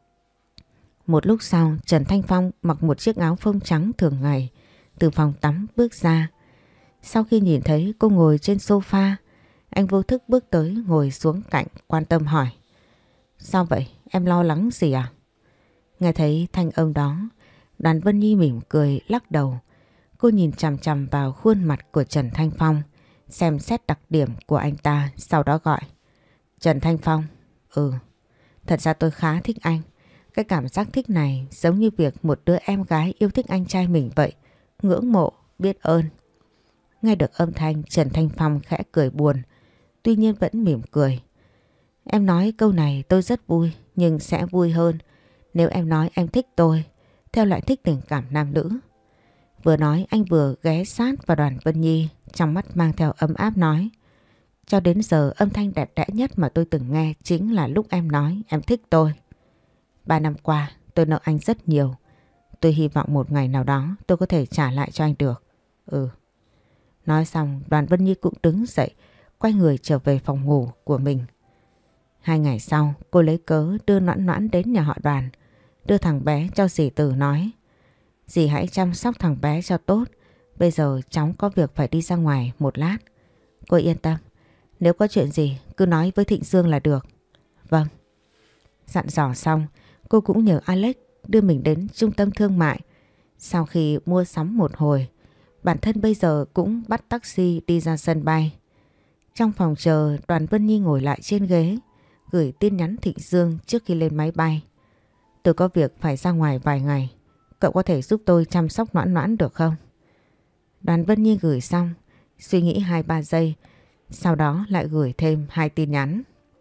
Một lúc sau, Trần Thanh Phong mặc một chiếc áo phông trắng thường ngày từ phòng tắm bước ra. Sau khi nhìn thấy cô ngồi trên sofa, anh vô thức bước tới ngồi xuống cạnh, quan tâm hỏi: Sao vậy? Em lo lắng gì à? Nghe thấy thanh âm đó, Đoàn Vân Nhi mỉm cười lắc đầu. Cô nhìn chằm chằm vào khuôn mặt của Trần Thanh Phong, xem xét đặc điểm của anh ta, sau đó gọi: Trần Thanh Phong. Ừ, thật ra tôi khá thích anh. Cái cảm giác thích này giống như việc một đứa em gái yêu thích anh trai mình vậy. Ngưỡng mộ, biết ơn. Nghe được âm thanh, Trần Thanh Phong khẽ cười buồn, tuy nhiên vẫn mỉm cười. Em nói câu này tôi rất vui, nhưng sẽ vui hơn nếu em nói em thích tôi theo loại thích tình cảm nam nữ. Vừa nói anh vừa ghé sát vào Đoàn Vân Nhi, trong mắt mang theo ấm áp nói: Cho đến giờ âm thanh đẹp đẽ nhất mà tôi từng nghe chính là lúc em nói em thích tôi. Ba năm qua tôi nợ anh rất nhiều. Tôi hy vọng một ngày nào đó tôi có thể trả lại cho anh được. Ừ. Nói xong, Đoàn Vân Nhi cũng đứng dậy, quay người trở về phòng ngủ của mình. Hai ngày sau, cô lấy cớ đưa Noãn Noãn đến nhà họ Đoàn, đưa thằng bé cho dì Từ nói: Dì hãy chăm sóc thằng bé cho tốt. Bây giờ cháu có việc phải đi ra ngoài một lát. Cô yên tâm, nếu có chuyện gì cứ nói với Thịnh Dương là được. Vâng. Dặn dò xong, cô cũng nhờ Alex đưa mình đến trung tâm thương mại. Sau khi mua sắm một hồi, bản thân bây giờ cũng bắt taxi đi ra sân bay. Trong phòng chờ, Đoàn Vân Nhi ngồi lại trên ghế, gửi tin nhắn Thịnh Dương trước khi lên máy bay: Tôi có việc phải ra ngoài vài ngày. Cậu có thể giúp tôi chăm sóc Noãn Noãn được không? Đoàn Vân Nhi gửi xong, suy nghĩ hai ba giây, sau đó lại gửi thêm hai tin nhắn.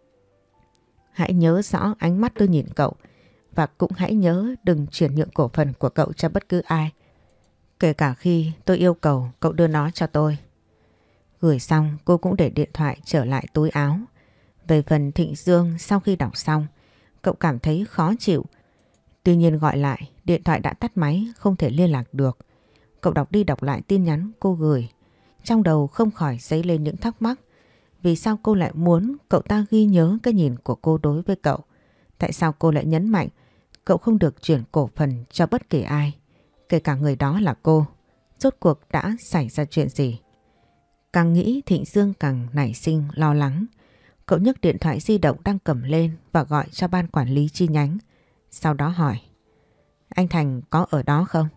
Hãy nhớ rõ ánh mắt tôi nhìn cậu, và cũng hãy nhớ đừng chuyển nhượng cổ phần của cậu cho bất cứ ai, kể cả khi tôi yêu cầu cậu đưa nó cho tôi. Gửi xong, cô cũng để điện thoại trở lại túi áo. Về phần Thịnh Dương, sau khi đọc xong, cậu cảm thấy khó chịu. Tuy nhiên gọi lại, điện thoại đã tắt máy, không thể liên lạc được. Cậu đọc đi đọc lại tin nhắn cô gửi, trong đầu không khỏi dấy lên những thắc mắc. Vì sao cô lại muốn cậu ta ghi nhớ cái nhìn của cô đối với cậu? Tại sao cô lại nhấn mạnh cậu không được chuyển cổ phần cho bất kỳ ai, kể cả người đó là cô? Rốt cuộc đã xảy ra chuyện gì? Càng nghĩ Thịnh Dương càng nảy sinh lo lắng. Cậu nhấc điện thoại di động đang cầm lên và gọi cho ban quản lý chi nhánh. Sau đó hỏi: Anh Thành có ở đó không?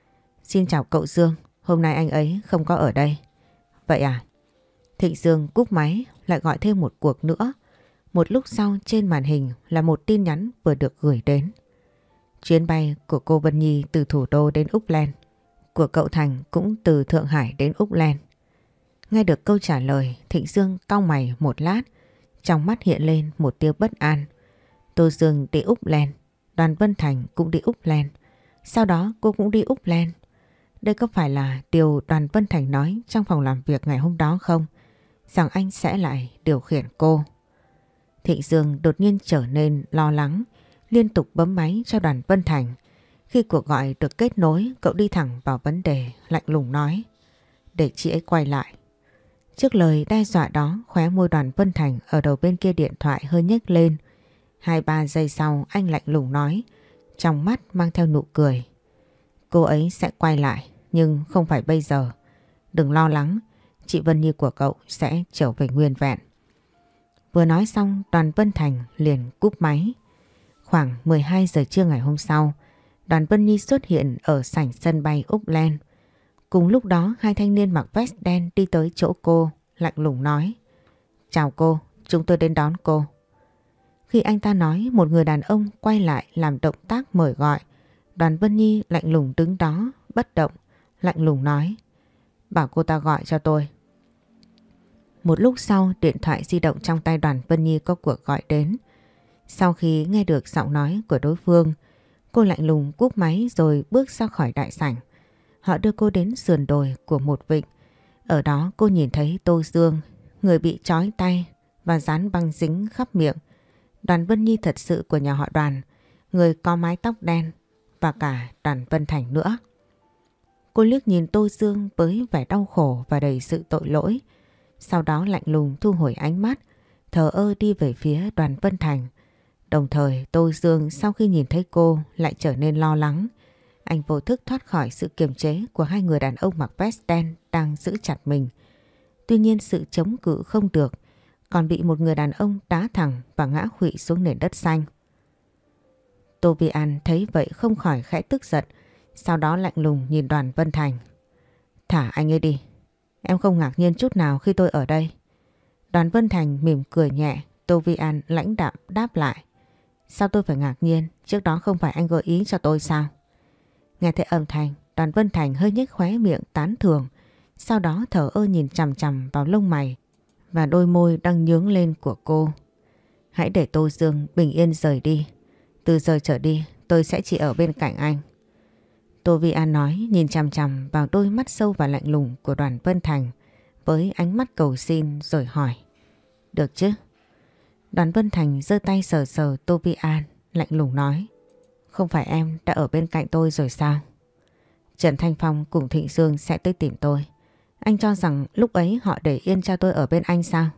Xin chào cậu Dương, hôm nay anh ấy không có ở đây. Vậy à? Thịnh Dương cúp máy, lại gọi thêm một cuộc nữa. Một lúc sau trên màn hình là một tin nhắn vừa được gửi đến: Chuyến bay của cô Vân Nhi từ thủ đô đến Úc Len, của cậu Thành cũng từ Thượng Hải đến Úc Len. Nghe được câu trả lời, Thịnh Dương cau mày một lát, trong mắt hiện lên một tia bất an. Tô Dương đi Úc Len, Đoàn Vân Thành cũng đi Úc Len, sau đó cô cũng đi Úc Len. Đây có phải là điều Đoàn Vân Thành nói trong phòng làm việc ngày hôm đó không? Rằng anh sẽ lại điều khiển cô. Thịnh Dương đột nhiên trở nên lo lắng, liên tục bấm máy cho Đoàn Vân Thành. Khi cuộc gọi được kết nối, cậu đi thẳng vào vấn đề, lạnh lùng nói: Để chị ấy quay lại. Trước lời đe dọa đó, khóe môi Đoàn Vân Thành ở đầu bên kia điện thoại hơi nhếch lên. Hai ba giây sau anh lạnh lùng nói, trong mắt mang theo nụ cười: Cô ấy sẽ quay lại, nhưng không phải bây giờ. Đừng lo lắng, chị Vân Nhi của cậu sẽ trở về nguyên vẹn. Vừa nói xong, Đoàn Vân Thành liền cúp máy. Khoảng mười hai giờ trưa ngày hôm sau, Đoàn Vân Nhi xuất hiện ở sảnh sân bay Úc Len. Cùng lúc đó, hai thanh niên mặc vest đen đi tới chỗ cô, lạnh lùng nói: Chào cô, chúng tôi đến đón cô. Khi anh ta nói, một người đàn ông quay lại làm động tác mời gọi. Đoàn Vân Nhi lạnh lùng đứng đó, bất động, lạnh lùng nói: Bảo cô ta gọi cho tôi. Một lúc sau, điện thoại di động trong tay Đoàn Vân Nhi có cuộc gọi đến. Sau khi nghe được giọng nói của đối phương, cô lạnh lùng cúp máy rồi bước ra khỏi đại sảnh. Họ đưa cô đến sườn đồi của một vịnh. Ở đó cô nhìn thấy Tô Dương, người bị trói tay và dán băng dính khắp miệng, Đoàn Vân Nhi thật sự của nhà họ Đoàn, người có mái tóc đen, và cả Đoàn Vân Thành nữa. Cô liếc nhìn Tô Dương với vẻ đau khổ và đầy sự tội lỗi. Sau đó lạnh lùng thu hồi ánh mắt, thờ ơ đi về phía Đoàn Vân Thành. Đồng thời Tô Dương sau khi nhìn thấy cô lại trở nên lo lắng. Anh vô thức thoát khỏi sự kiềm chế của hai người đàn ông mặc vest đen đang giữ chặt mình. Tuy nhiên sự chống cự không được, còn bị một người đàn ông đá thẳng và ngã khuỵu xuống nền đất xanh. Tô Vi An thấy vậy không khỏi khẽ tức giận, sau đó lạnh lùng nhìn Đoàn Vân Thành. Thả anh ấy đi, em không ngạc nhiên chút nào khi tôi ở đây. Đoàn Vân Thành mỉm cười nhẹ, Tô Vi An lãnh đạm đáp lại. Sao tôi phải ngạc nhiên, trước đó không phải anh gợi ý cho tôi sao? Nghe thấy âm thanh, Đoàn Vân Thành hơi nhếch khóe miệng tán thưởng, sau đó thở ơ nhìn chằm chằm vào lông mày và đôi môi đang nhướng lên của cô. Hãy để Tô Dương bình yên rời đi. Từ giờ trở đi tôi sẽ chỉ ở bên cạnh anh. Tô Vi An nói, nhìn chằm chằm vào đôi mắt sâu và lạnh lùng của Đoàn Vân Thành với ánh mắt cầu xin rồi hỏi. Được chứ? Đoàn Vân Thành giơ tay sờ sờ Tô Vi An, lạnh lùng nói. Không phải em đã ở bên cạnh tôi rồi sao? Trần Thanh Phong cùng Thịnh Dương sẽ tới tìm tôi. Anh cho rằng lúc ấy họ để yên cho tôi ở bên anh sao?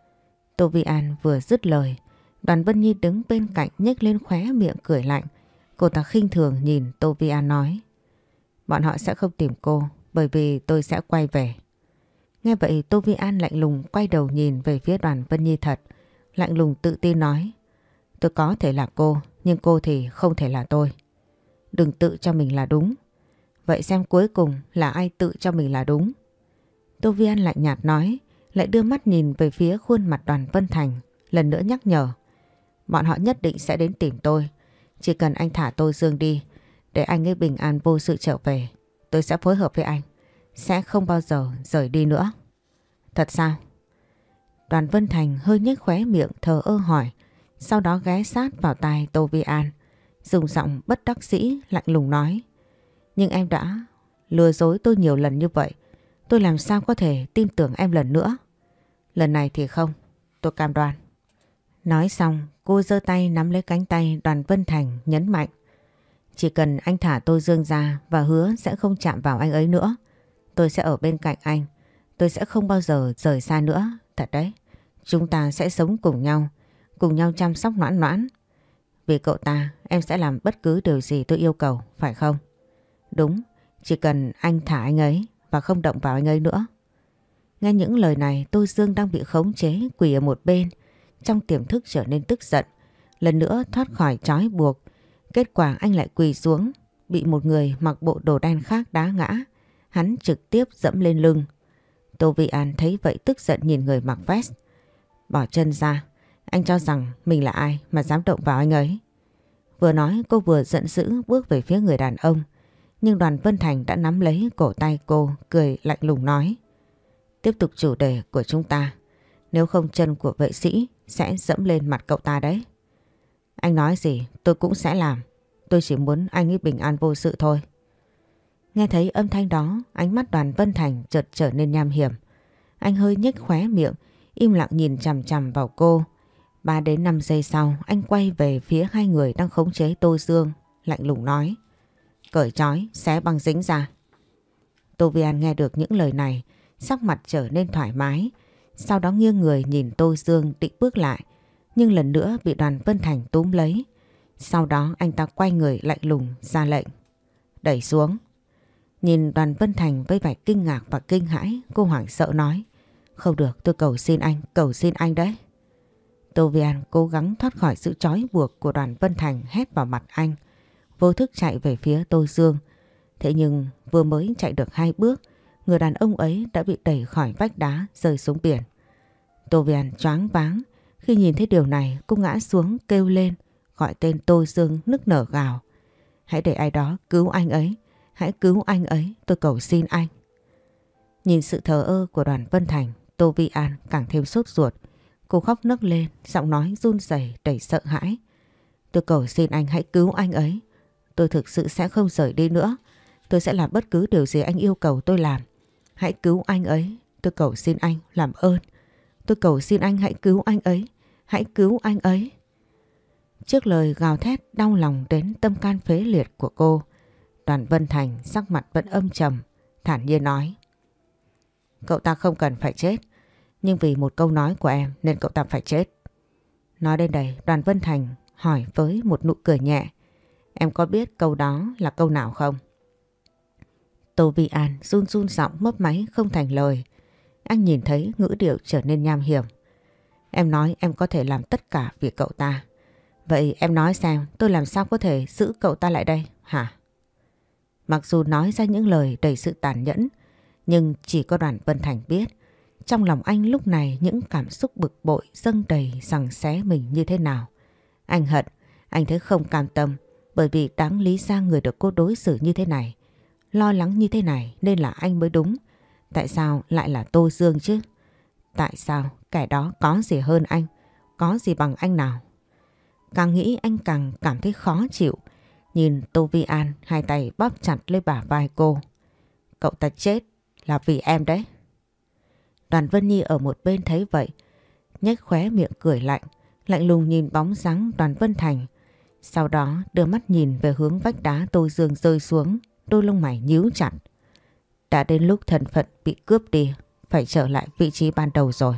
Tô Vi An vừa dứt lời, Đoàn Vân Nhi đứng bên cạnh nhếch lên khóe miệng cười lạnh. Cô ta khinh thường nhìn Tô Vi An nói. Bọn họ sẽ không tìm cô bởi vì tôi sẽ quay về. Nghe vậy Tô Vi An lạnh lùng quay đầu nhìn về phía Đoàn Vân Nhi thật. Lạnh lùng tự tin nói. Tôi có thể là cô, nhưng cô thì không thể là tôi. Đừng tự cho mình là đúng. Vậy xem cuối cùng là ai tự cho mình là đúng? Tô Vi An lạnh nhạt nói, lại đưa mắt nhìn về phía khuôn mặt Đoàn Vân Thành, lần nữa nhắc nhở. Bọn họ nhất định sẽ đến tìm tôi. Chỉ cần anh thả Tô Dương đi, để anh ấy bình an vô sự trở về, tôi sẽ phối hợp với anh, sẽ không bao giờ rời đi nữa. Thật sao? Đoàn Vân Thành hơi nhếch khóe miệng thờ ơ hỏi, sau đó ghé sát vào tai Tô Vi An, dùng giọng bất đắc dĩ lạnh lùng nói. Nhưng em đã lừa dối tôi nhiều lần như vậy, tôi làm sao có thể tin tưởng em lần nữa? Lần này thì không, tôi cam đoan. Nói xong, cô giơ tay nắm lấy cánh tay Đoàn Vân Thành nhấn mạnh. Chỉ cần anh thả Tô Dương ra và hứa sẽ không chạm vào anh ấy nữa, tôi sẽ ở bên cạnh anh, tôi sẽ không bao giờ rời xa nữa, thật đấy. Chúng ta sẽ sống cùng nhau, cùng nhau chăm sóc Noãn Noãn. Vì cậu ta, em sẽ làm bất cứ điều gì tôi yêu cầu, phải không? Đúng, chỉ cần anh thả anh ấy và không động vào anh ấy nữa. Nghe những lời này, Tô Dương đang bị khống chế quỳ ở một bên, trong tiềm thức trở nên tức giận, lần nữa thoát khỏi trói buộc. Kết quả anh lại quỳ xuống, bị một người mặc bộ đồ đen khác đá ngã, hắn trực tiếp dẫm lên lưng. Tô Vi An thấy vậy tức giận nhìn người mặc vest. Bỏ chân ra, anh cho rằng mình là ai mà dám động vào anh ấy? Vừa nói cô vừa giận dữ bước về phía người đàn ông, nhưng Đoàn Vân Thành đã nắm lấy cổ tay cô, cười lạnh lùng nói. Tiếp tục chủ đề của chúng ta, nếu không chân của vệ sĩ sẽ dẫm lên mặt cậu ta đấy. Anh nói gì tôi cũng sẽ làm, tôi chỉ muốn anh ấy bình an vô sự thôi. Nghe thấy âm thanh đó, ánh mắt Đoàn Vân Thành chợt trở nên nham hiểm. Anh hơi nhếch khóe miệng, im lặng nhìn chằm chằm vào cô. Ba đến năm giây sau, anh quay về phía hai người đang khống chế Tô Dương, lạnh lùng nói. Cởi trói, xé băng dính ra. Tô Vi An nghe được những lời này, sắc mặt trở nên thoải mái. Sau đó nghiêng người nhìn Tô Dương định bước lại, nhưng lần nữa bị Đoàn Vân Thành túm lấy. Sau đó anh ta quay người lạnh lùng ra lệnh. Đẩy xuống. Nhìn Đoàn Vân Thành với vẻ kinh ngạc và kinh hãi, cô hoảng sợ nói. Không được, tôi cầu xin anh, cầu xin anh đấy. Tô Vi An cố gắng thoát khỏi sự trói buộc của Đoàn Vân Thành, hét vào mặt anh, vô thức chạy về phía Tô Dương. Thế nhưng vừa mới chạy được hai bước, người đàn ông ấy đã bị đẩy khỏi vách đá rơi xuống biển. Tô Vi An choáng váng. Khi nhìn thấy điều này, cô ngã xuống kêu lên, gọi tên Tô Dương nức nở gào. Hãy để ai đó cứu anh ấy, hãy cứu anh ấy, tôi cầu xin anh. Nhìn sự thờ ơ của Đoàn Vân Thành, Tô Vi An càng thêm sốt ruột. Cô khóc nấc lên, giọng nói run rẩy đầy sợ hãi. Tôi cầu xin anh hãy cứu anh ấy, tôi thực sự sẽ không rời đi nữa. Tôi sẽ làm bất cứ điều gì anh yêu cầu tôi làm. Hãy cứu anh ấy, tôi cầu xin anh, làm ơn. Tôi cầu xin anh hãy cứu anh ấy, hãy cứu anh ấy. Trước lời gào thét đau lòng đến tâm can phế liệt của cô, Đoàn Vân Thành sắc mặt vẫn âm trầm, thản nhiên nói: Cậu ta không cần phải chết, nhưng vì một câu nói của em nên cậu ta phải chết. Nói đến đây, Đoàn Vân Thành hỏi với một nụ cười nhẹ: Em có biết câu đó là câu nào không? Tô Vi An run run giọng mấp máy không thành lời. Anh nhìn thấy ngữ điệu trở nên nham hiểm. Em nói em có thể làm tất cả vì cậu ta. Vậy em nói xem tôi làm sao có thể giữ cậu ta lại đây, hả? Mặc dù nói ra những lời đầy sự tàn nhẫn, nhưng chỉ có Đoàn Vân Thành biết trong lòng anh lúc này những cảm xúc bực bội dâng đầy giằng xé mình như thế nào. Anh hận, anh thấy không cam tâm bởi vì đáng lý ra người được cô đối xử như thế này, lo lắng như thế này nên là anh mới đúng. Tại sao lại là Tô Dương chứ? Tại sao kẻ đó có gì hơn anh, có gì bằng anh nào? Càng nghĩ anh càng cảm thấy khó chịu. Nhìn Tô Vi An hai tay bóp chặt lấy bả vai cô. Cậu ta chết là vì em đấy. Đoàn Vân Nhi ở một bên thấy vậy, nhếch khóe miệng cười lạnh, lạnh lùng nhìn bóng dáng Đoàn Vân Thành. Sau đó đưa mắt nhìn về hướng vách đá Tô Dương rơi xuống, đôi lông mày nhíu chặt. Đã đến lúc thân phận bị cướp đi, phải trở lại vị trí ban đầu rồi.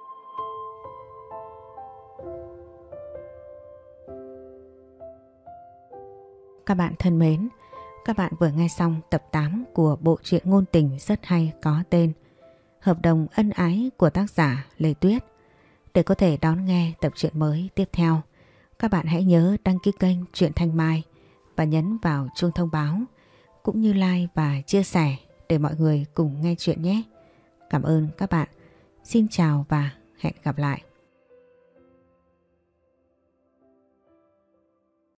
Các bạn thân mến, các bạn vừa nghe xong tập tám của bộ truyện ngôn tình rất hay có tên Hợp đồng ân ái của tác giả Lê Tuyết. Để có thể đón nghe tập truyện mới tiếp theo, các bạn hãy nhớ đăng ký kênh Truyện Thanh Mai và nhấn vào chuông thông báo, cũng như like và chia sẻ để mọi người cùng nghe chuyện nhé. Cảm ơn các bạn. Xin chào và hẹn gặp lại.